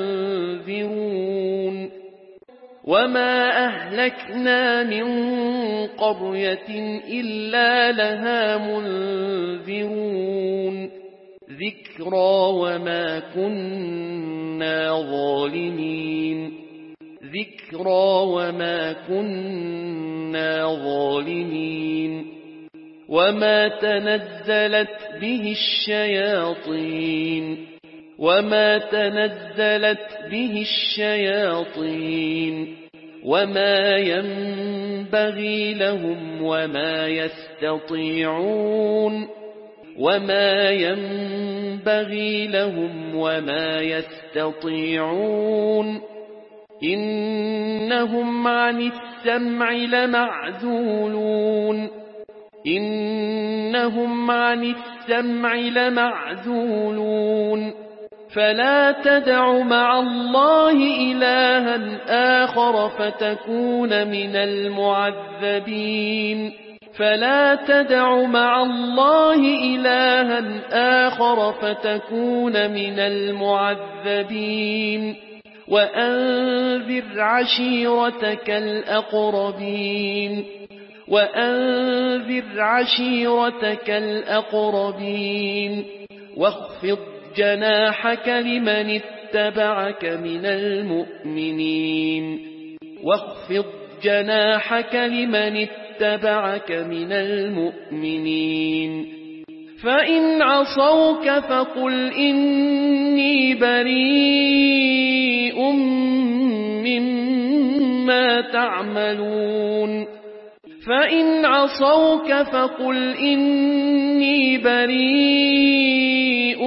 منذرون ذكرى وما كنا ظالمين وما تنزلت به الشياطين وما ينبغي لهم وما يستطيعون إنهم عن السمع لمعزولون فلا تدع مع الله إلها آخر فتكون من المعذبين وأنذر عشيرتك الأقربين وأنذر عشيرتك الأقربين واخفض جناحك لمن اتبعك من المؤمنين واخفض جناحك لمن اتبعك من المؤمنين فإن عصوك فقل إني بريء مما تعملون فإن عصوك فقل إني بريء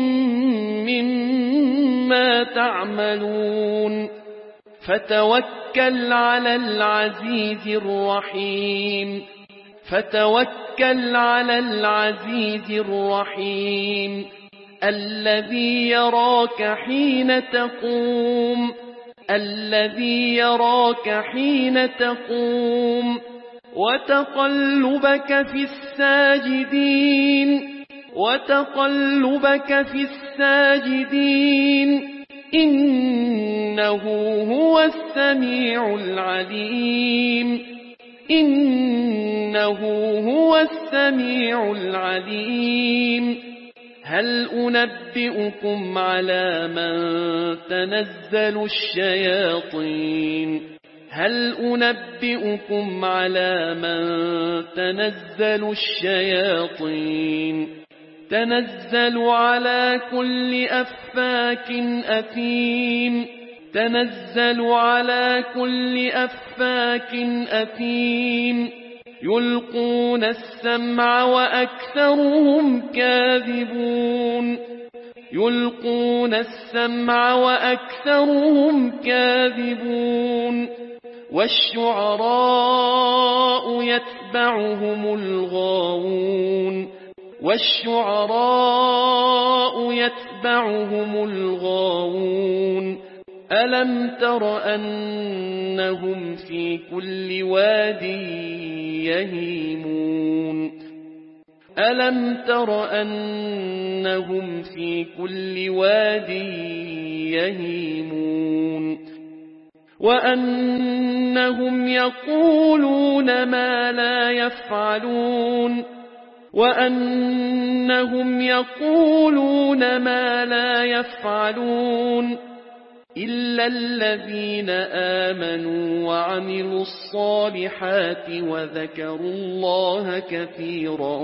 مما تعملون فتوكل على العزيز الرحيم فتوكل على العزيز الرحيم الذي يراك حين تقوم الذي يراك حين تقوم وتقلبك في الساجدين إنه هو السميع العليم إنه هو السميع العليم هل أنبئكم على من تنزل الشياطين هل أنبئكم على من تنزل الشياطين تنزل على كل أفاك أثيم تنزل على كل أفاك أثيم يلقون السمع وأكثرهم كاذبون يلقون السمع وأكثرهم كاذبون والشعراء يتبعهم الغاوون والشعراء يتبعهم الغاوون ألم تر أنهم في كل واد يهيمون ألم تر أنهم في كل واد يهيمون وأنهم يقولون ما لا يفعلون وأنهم يقولون ما لا يفعلون إلا الذين آمنوا وعملوا الصالحات وذكروا الله كثيرا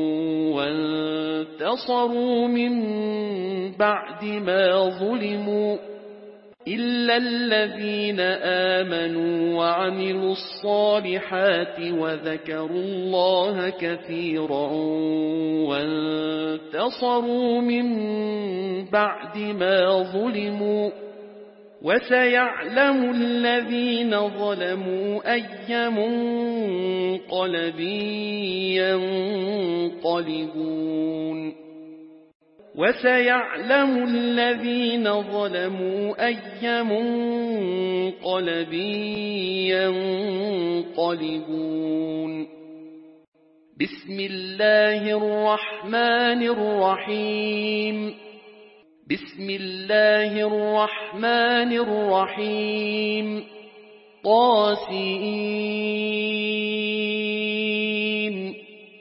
وانتصروا من بعد ما ظلموا إلا الذين آمنوا وعملوا الصالحات وذكروا الله كثيرا وانتصروا من بعد ما ظلموا وسيعلم الذين ظلموا أي منقلب ينقلبون وسيعلم الذين ظلموا أي منقلب ينقلبون بسم الله الرحمن الرحيم بسم الله الرحمن الرحيم طاسين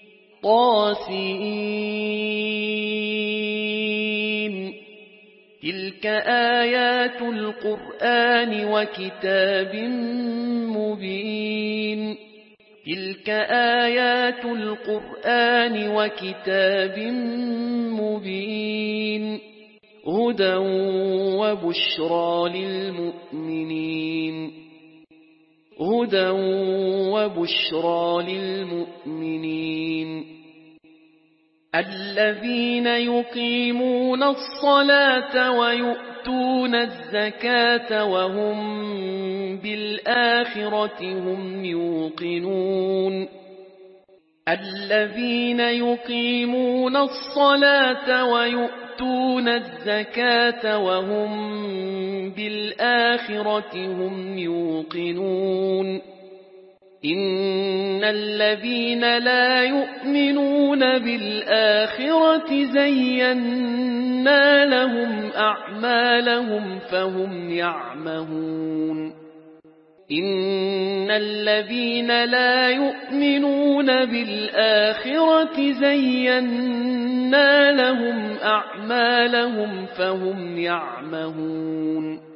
طاسين تلك آيات القرآن وكتاب مبين تلك آيات القرآن وكتاب مبين هدى وبشرى للمؤمنين هدى وبشرى للمؤمنين الذين يقيمون الصلاة ويؤتون الزكاة وهم بالآخرة هم يوقنون الذين يقيمون الصلاة ويؤتون الزكاة وهم بالآخرة هم يوقنون إن الذين لا يؤمنون بالآخرة زينا لهم أعمالهم فهم يعمهون إن الذين لا يؤمنون بالآخرة زينا لهم أعمالهم فهم يعمهون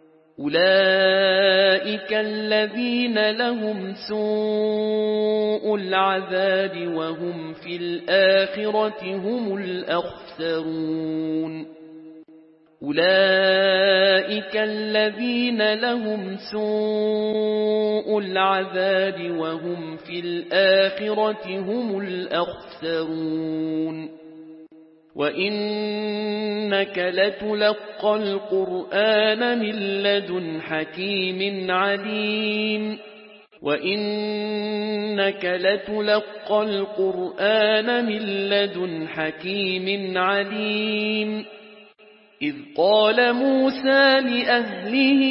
أولئك الذين لهم سوء العذاب وهم في الآخرة هم الأخسرون أولئك الذين لهم سوء العذاب وهم في الآخرة هم الأخسرون وإنك لتلقى القرآن من لدن حكيم عليم وإنك لتلقى القرآن من لدن حكيم عليم إذ قال موسى لأهله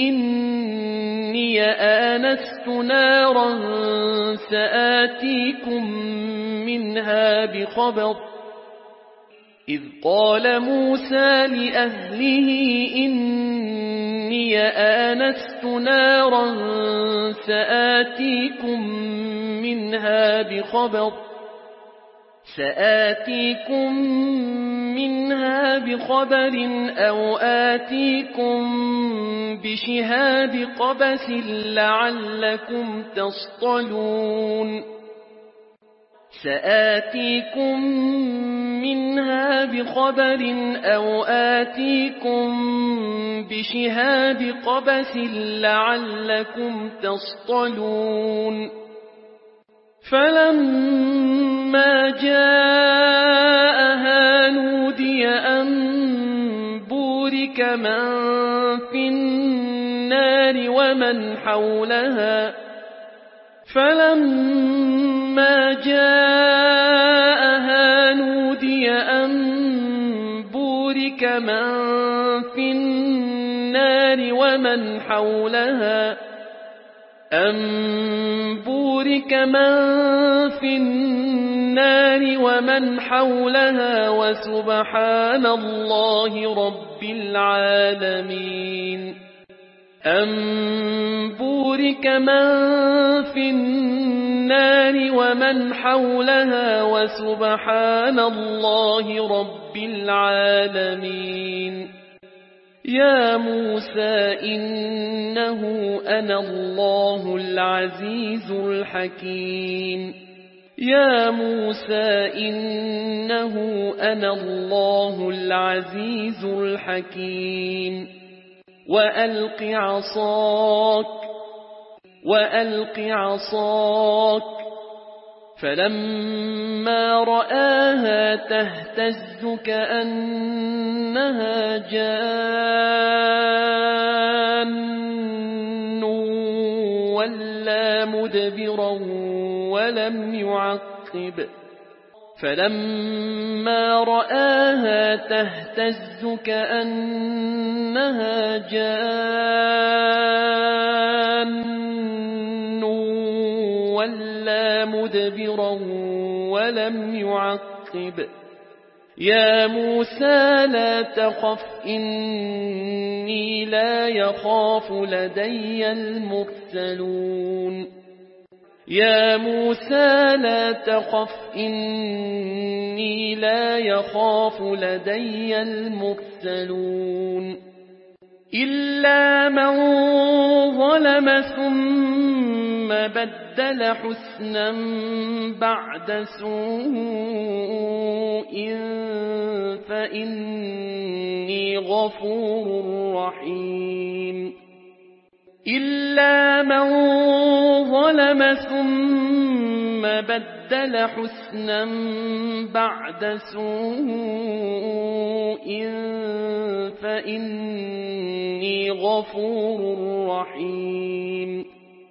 إني آنست نارا سآتيكم منها بخبر إذ قال موسى لأهله إني آنست نارا سآتيكم منها بخبر أو آتيكم بشهاب قبس لعلكم تصطلون سآتيكم منها بخبر أو آتيكم بشهاب قبس لعلكم تصطلون فلما جاءها نودي أن بورك من في النار ومن حولها فلما جاءها نودي أن بورك من في النار ومن حولها وسبحان الله رب العالمين بورك من في النار ومن حولها وسبحان الله رب العالمين يا موسى إنه أنا الله العزيز الحكيم يا موسى إنه أنا الله العزيز الحكيم وألق عصاك فلما رآها تهتز كأنها جان ولا مدبرا ولم يعقب فلما رآها تهتز كأنها جان ولا مدبرا ولم يعقب يا موسى لا تخف إني لا يخاف لدي المرسلون يا موسى لا تخف إني لا يخاف لدي المرسلون إلا من ظلم ثم بدل حسنا بعد سوء فإني غفور رحيم إلا من ظلم ثم بدل حسنا بعد سوء فإني غفور رحيم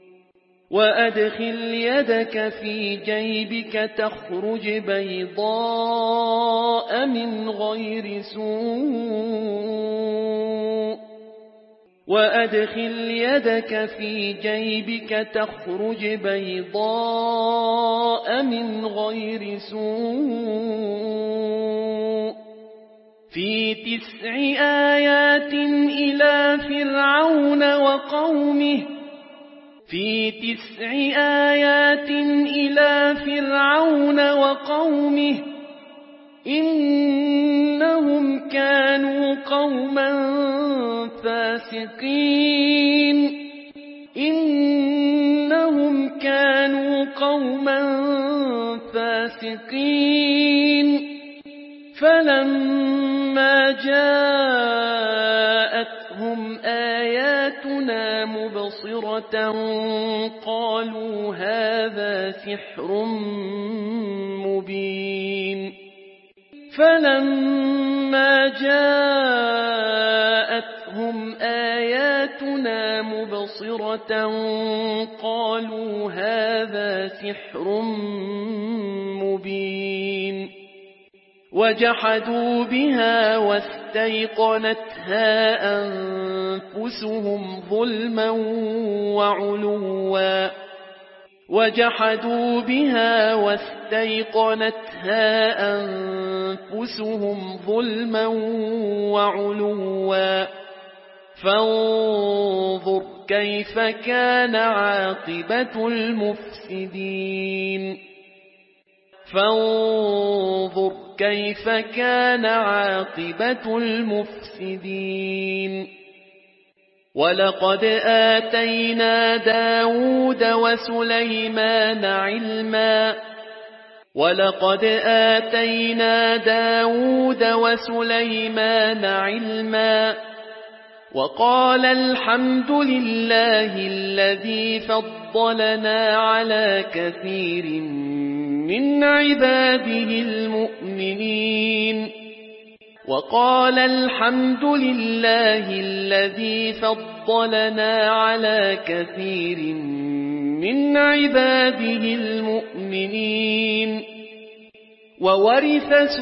وأدخل يدك في جيبك تخرج بيضاء من غير سوء وأدخل يدك في جيبك تخرج بيضاء من غير سوء في 9 آيات إلى فرعون وقومه في 9 آيات إلى فرعون وقومه إنهم كانوا قوما فاسقين إنهم كانوا قوما فاسقين فلما جاءتهم آياتنا مبصرة قالوا هذا سحر مبين فلما جاءتهم آياتنا مبصرة قالوا هذا سحر مبين وجحدوا بها واستيقنتها أنفسهم ظلما وعلوا وجحدوا بها واستيقنتها أنفسهم ظلما وعلوا فانظر كيف كان عاقبة المفسدين فانظر كيف كان عاقبة المفسدين ولقد آتينا داود وسليمان علما ولقد آتينا داود وسليمان علما وقال الحمد لله الذي فضلنا على كثير من عباده المؤمنين وقال الحمد لله الذي فضلنا على كثير من عباده المؤمنين وورث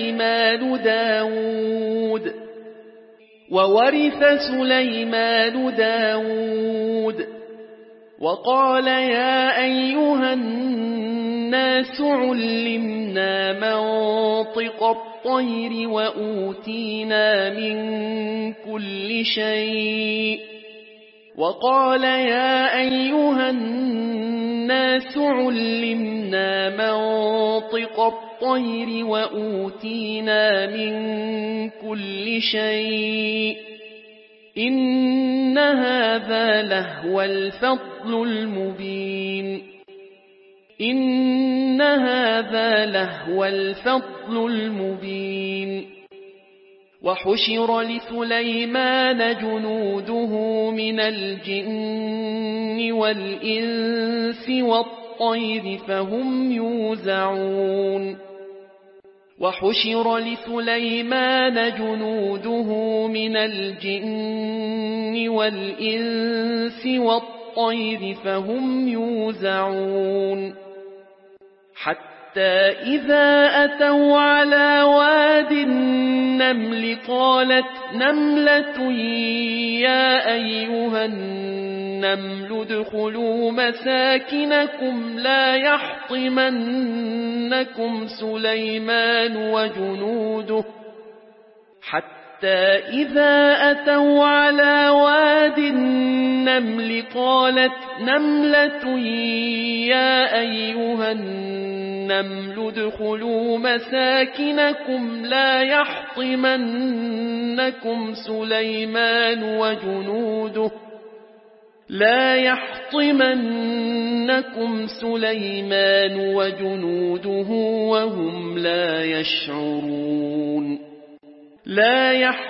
سليمان داود وقال يا أيها الناس علمنا منطق الطير وأوتينا من كل شيء وقال يا أيها الناس علمنا منطق الطير وأوتينا من كل شيء إن هذا لهو الفضل المبين إن هذا لهو الفضل المبين وحشر لسليمان جنوده من الجن والإنس والطير فهم يوزعون وحشر لسليمان جنوده من الجن والإنس والطير فهم يوزعون حتى إذا أتوا على واد النمل قالت نملة يا أيها النمل ادخلوا مساكنكم لا يحطمنكم سليمان وجنوده حتى إذا أتوا على واد النمل قالت نملة يا أيها النمل ادخلوا مساكنكم لا يحطمنكم سليمان وجنوده وهم لا يشعرون لا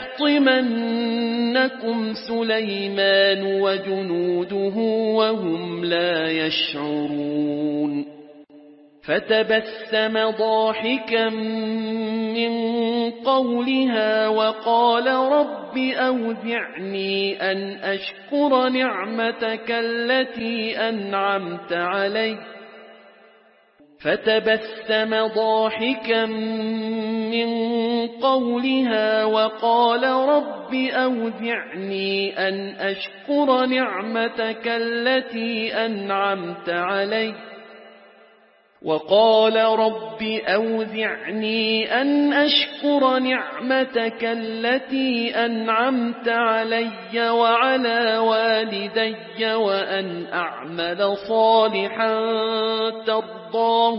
يحطمنكم سليمان وجنوده وهم لا يشعرون فتبسم ضاحكا من قولها وقال رب أوزعني أن أشكر نعمتك التي أنعمت علي فتبسم ضاحكا من قولها وقال رب أوزعني أن أشكر نعمتك التي أنعمت علي وعلى والدي وأن أعمل صالحا ترضاه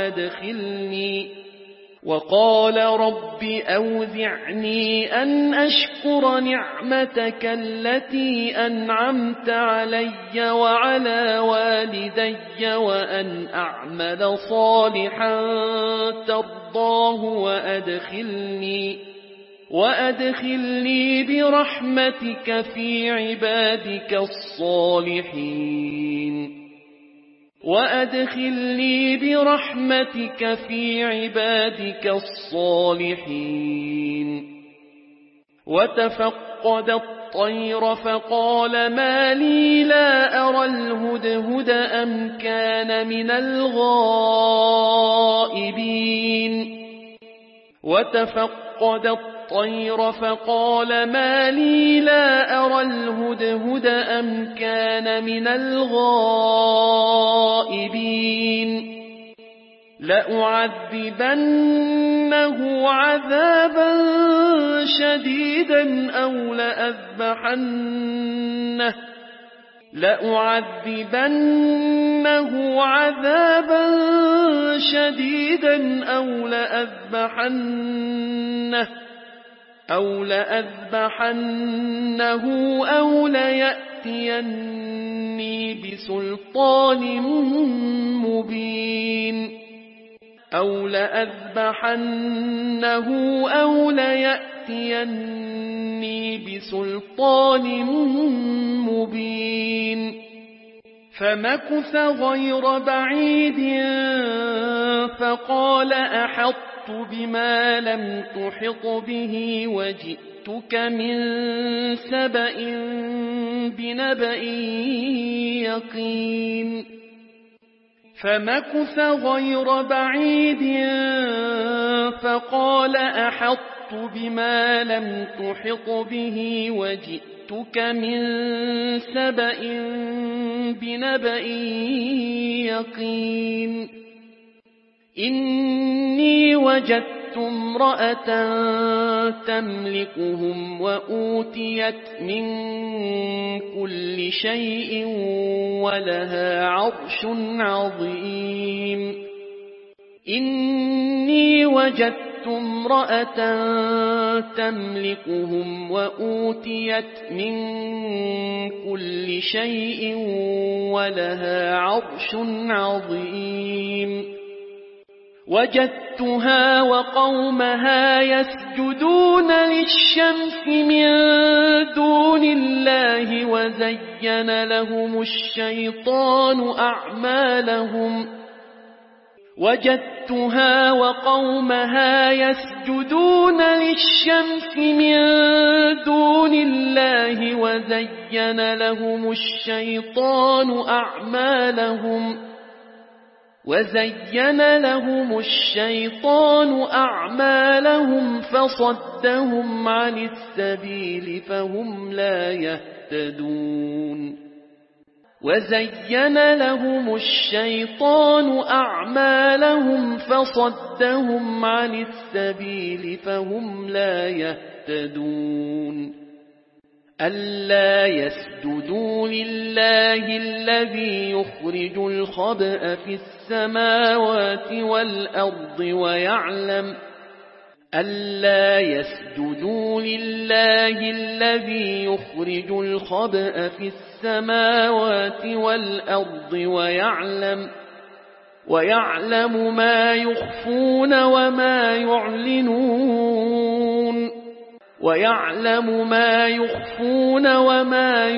وأدخلني برحمتك في عبادك الصالحين وتفقد الطير فقال ما لي لا أرى الهدهد أم كان من الغائبين لأعذبنه عذابا شديدا أو لأذبحنه أو ليأتيني بسلطان مبين فمكث غير بعيد فقال أحطت بما لم تحط به وجئتك من سبأ بنبأ يقين إني وجدت امرأة تملكهم وأوتيت من كل شيء ولها عرش عظيم وجدتها وقومها يسجدون للشمس من دون الله وزين لهم الشيطان أعمالهم فصدهم عن السبيل فهم لا يهتدون ألا يسجدوا لله الذي يخرج الخبأ في السماوات والأرض ويعلم ما يخفون وما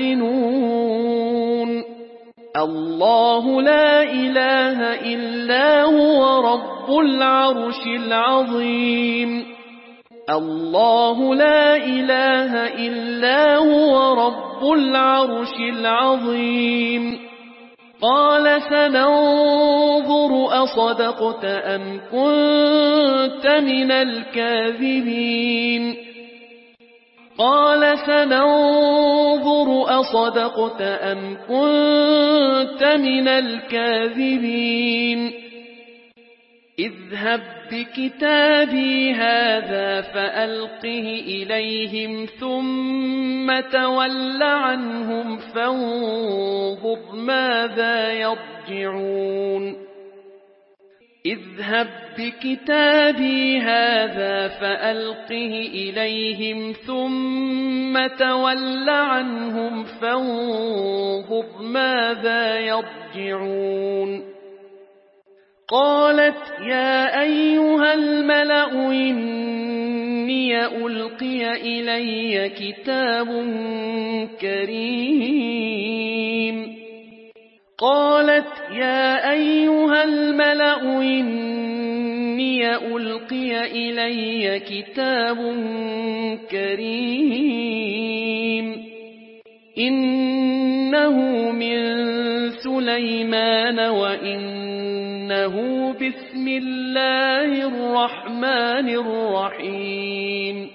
يعلنون الله لا إله إلا هو رب العرش العظيم قال سننظر أصدقت أم كنت من الكاذبين قال سننظر أصدقت أم كنت من الكاذبين اذهب بكتابي هذا فألقه إليهم ثم تول عنهم فانظر ماذا يرجعون اذهب بكتابي هذا فألقه إليهم ثم تول عنهم فانظر ماذا يرجعون قالت يا أيها الملأ إني ألقي إلي كتاب كريم قالت يا أيها الملأ إني ألقي إلي كتاب كريم إنه من سليمان وإنه بسم الله الرحمن الرحيم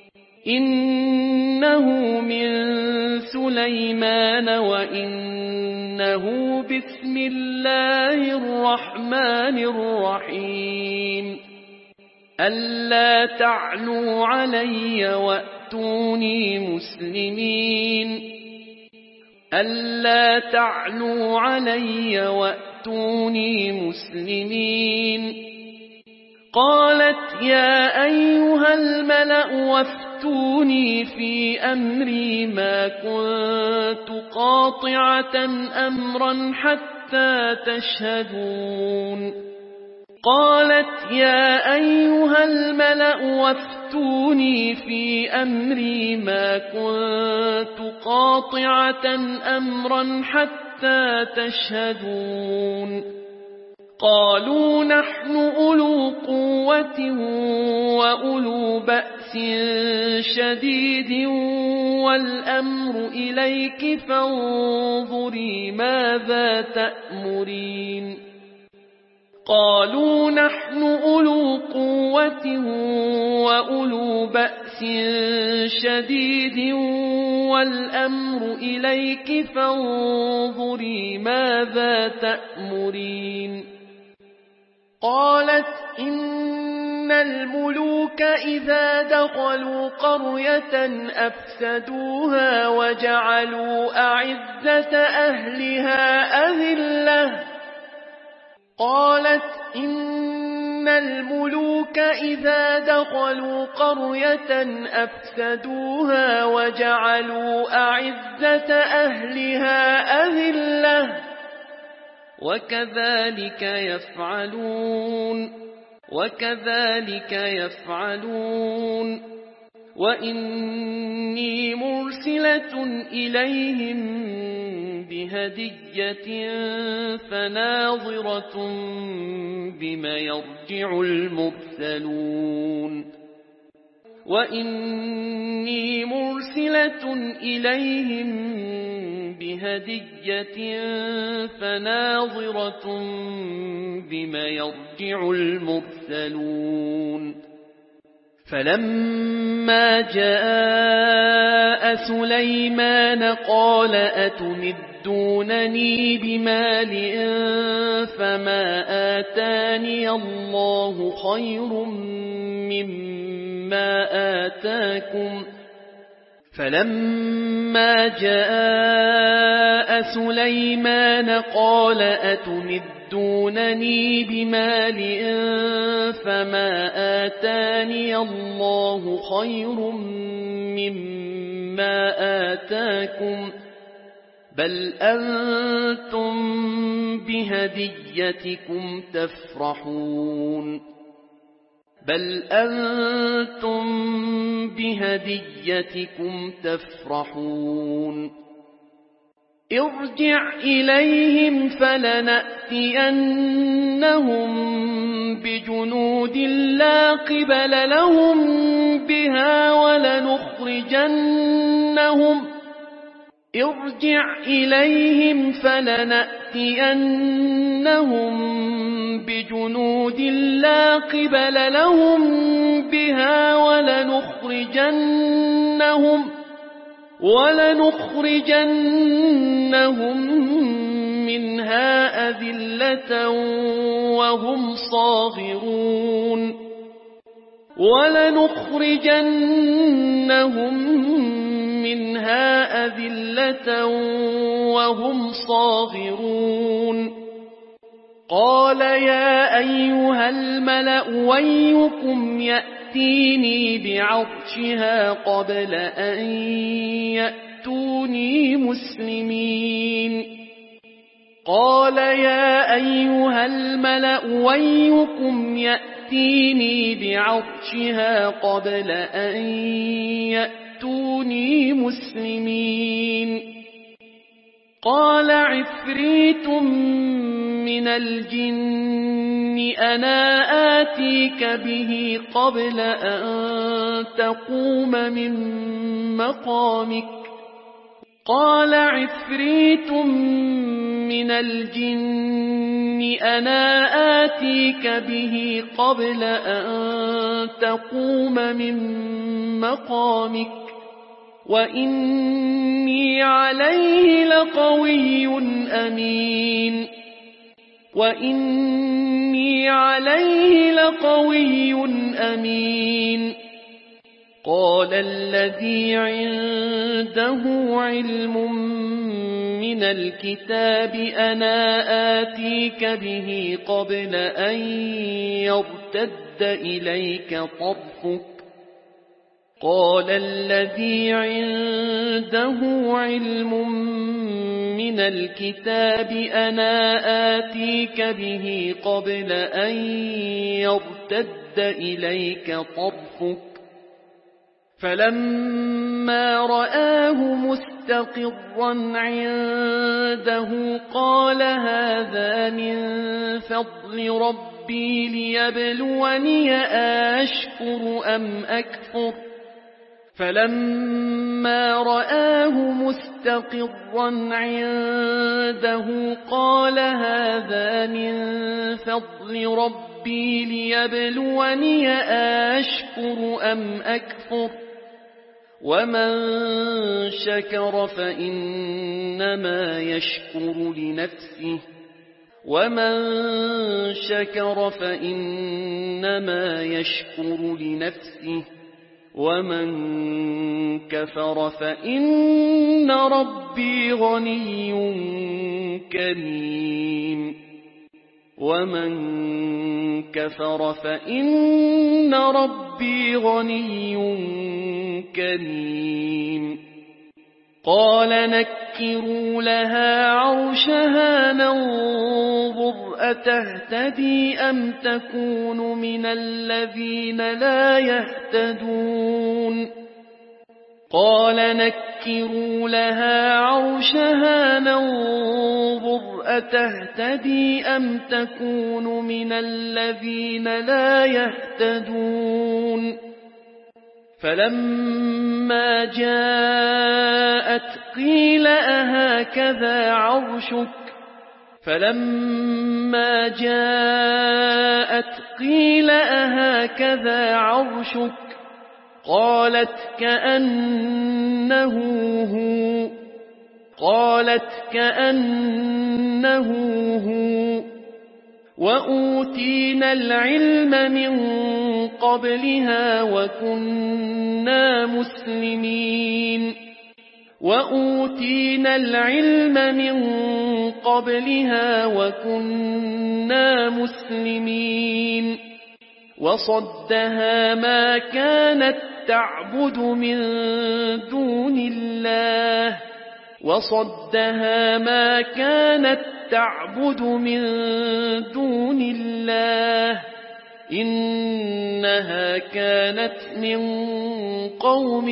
إنه من سليمان وإنه بسم الله الرحمن الرحيم ألا تعلوا علي وأتوني مسلمين ألا تعلوا علي وأتوني مسلمين قالت يا أيها الملأ وافتوني في أمري ما كنت قاطعة أمرا حتى تشهدون قالت يا أيها الملأ وافتوني في أمري ما كنت قاطعة أمرا حتى تشهدون قالوا نحن أولو قوة وأولو بأس شديد والأمر إليك فانظري ماذا تأمرين قالوا نحن أولو قوة وأولو بأس شديد والأمر إليك فانظري ماذا تأمرين قالت إن الملوك إذا دخلوا قرية أفسدوها وجعلوا أعزة أهلها أذلة قالت إن الملوك إذا دخلوا قرية أفسدوها وجعلوا أعزة أهلها أذلة وكذلك يفعلون وإني مرسلة إليهم بهدية فناظرة بما يرجع المرسلون وإني مرسلة إليهم بهدية فناظرة بما يرجع المرسلون فلما جاء سليمان قال أتمدونني بمال فما آتاني الله خير مما آتاكم فلما جاء سليمان قال أتمدونني بمال فما آتاني الله خير مما آتاكم بل أنتم بهديتكم تفرحون ارجع إليهم فلنأتينهم بجنود لا قبل لهم بها ارجع إليهم فلنأتينهم بجنود لا قبل لهم بها ولنخرجنهم منها أذلة وهم صاغرون قال يا أيها الملأ أيكم يأتيني بعرشها قبل أن يأتوني مسلمين قال يا أيها الملأ أيكم يأتيني بعرشها قبل أن يأتوني مسلمين قال عفريت من الجن أنا آتيك به قبل أن تقوم من مقامك قال عفريت من الجن أنا آتيك به قبل أن تقوم من مقامك وإني عليه لقوي أمين قال الذي عنده علم من الكتاب أنا آتيك به قبل أن يرتد إليك طرفك قال الذي عنده علم من الكتاب أنا آتيك به قبل أن يرتد إليك طرفك فلما رآه مستقرا عنده قال هذا من فضل ربي ليبلوني أشكر أم أكفر فلما رآه مستقرا عنده قال هذا من فضل ربي ليبلوني أشكر أم أكفر ومن شكر فإنما يشكر لنفسه ومن كفر فإن ربي غني كريم قال نكروا لها عرشها ننظر أتهتدي أم تكون من الذين لا يهتدون قال نكروا لها عرشها ننظر أتهتدي أم تكون من الذين لا يهتدون فلما جاءت قيل أهكذا عرشك قالت كأنه هو وأوتينا العلم من قبلها وكنا مسلمين وصدها ما كانت تعبد من دون الله إنها كانت من قوم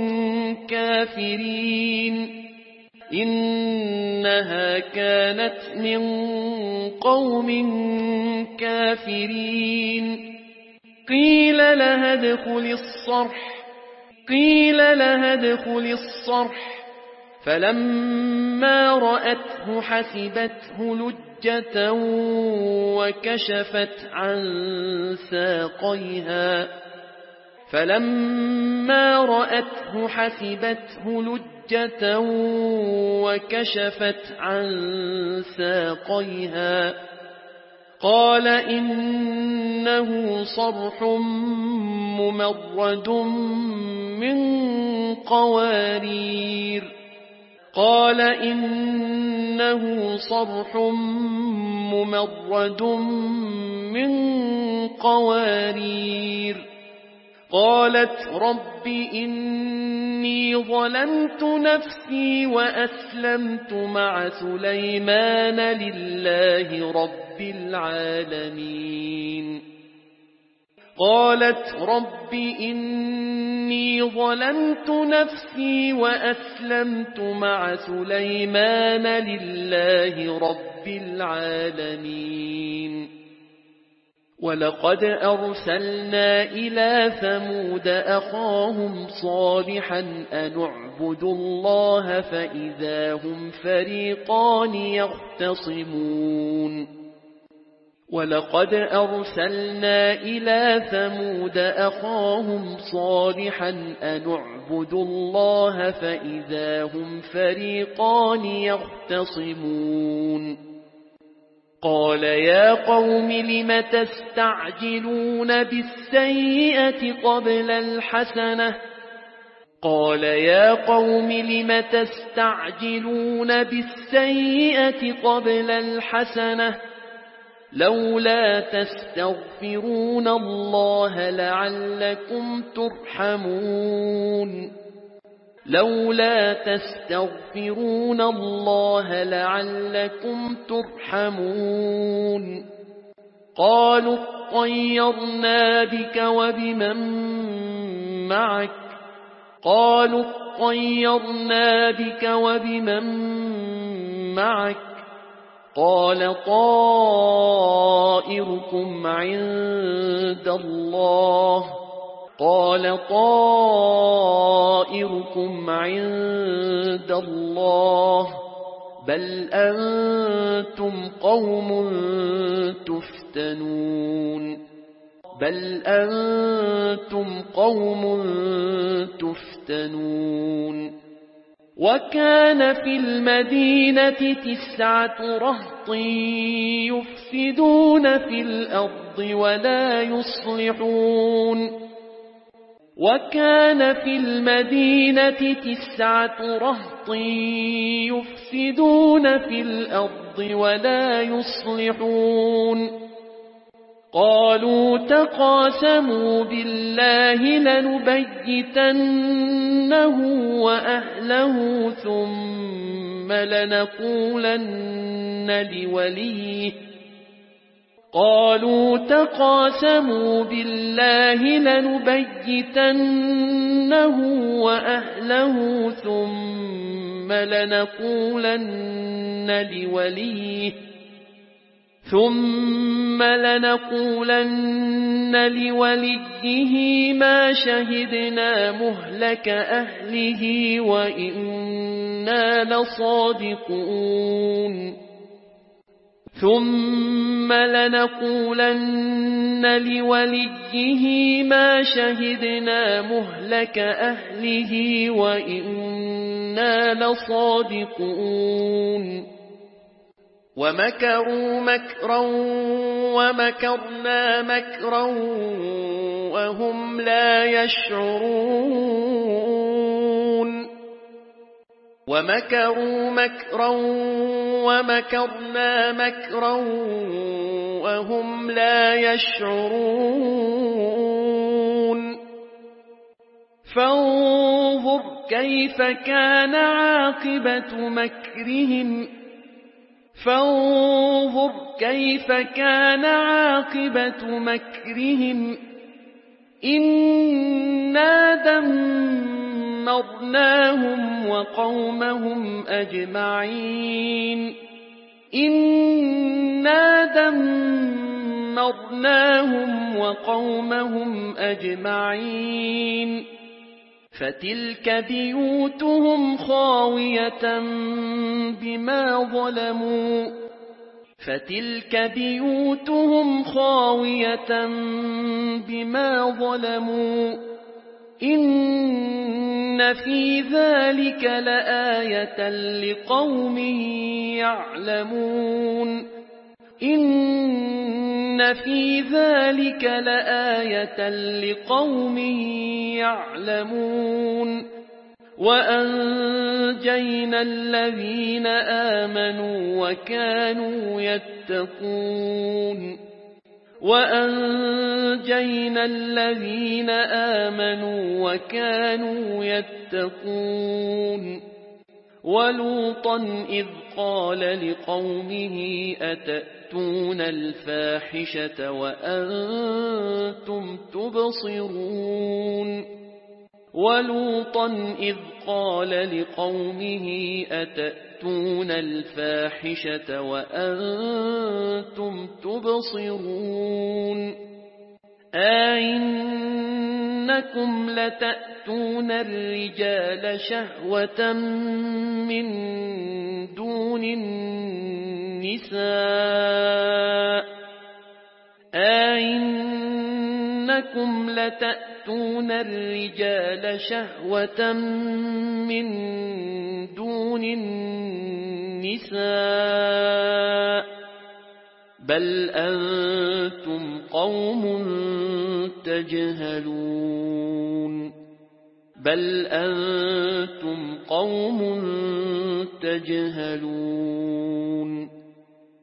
كافرين قيل لها ادخل الصرح فلما رأته حسبته لجة وكشفت عن ساقيها قال إنه صرح ممرد من قوارير قالت رب إني ظلمت نفسي وأسلمت مع سليمان لله رب العالمين ولقد أرسلنا إلى ثمود أخاهم صالحا أن اعبدوا الله فإذا هم فريقان يختصمون قال يا قوم لم تستعجلون بالسيئة قبل الحسنة لولا تستغفرون الله لعلكم ترحمون قالوا اطيرنا بك وبمن معك قال طائركم عند الله بل أنتم قوم تفتنون وكان في المدينة 9 رهط يفسدون في الأرض ولا يصلحون قالوا تقاسموا بالله لنبيتنه وأهله ثم لنقولن لوليه ما شهدنا مهلك أهله وإنا لصادقون ومكروا مكرا ومكرنا مكرا وهم لا يشعرون فانظر كيف كان عاقبة مكرهم إنا دمرناهم وقومهم أجمعين فتلك بيوتهم خاوية بما ظلموا إن في ذلك لآية لقوم يعلمون وأنجينا الذين آمنوا وكانوا يتقون ولوطا إذ قال لقومه أتأتون الفاحشة وأنتم تبصرون أئنكم لتأتون الرجال شهوة من دون النساء بل أنتم قوم تجهلون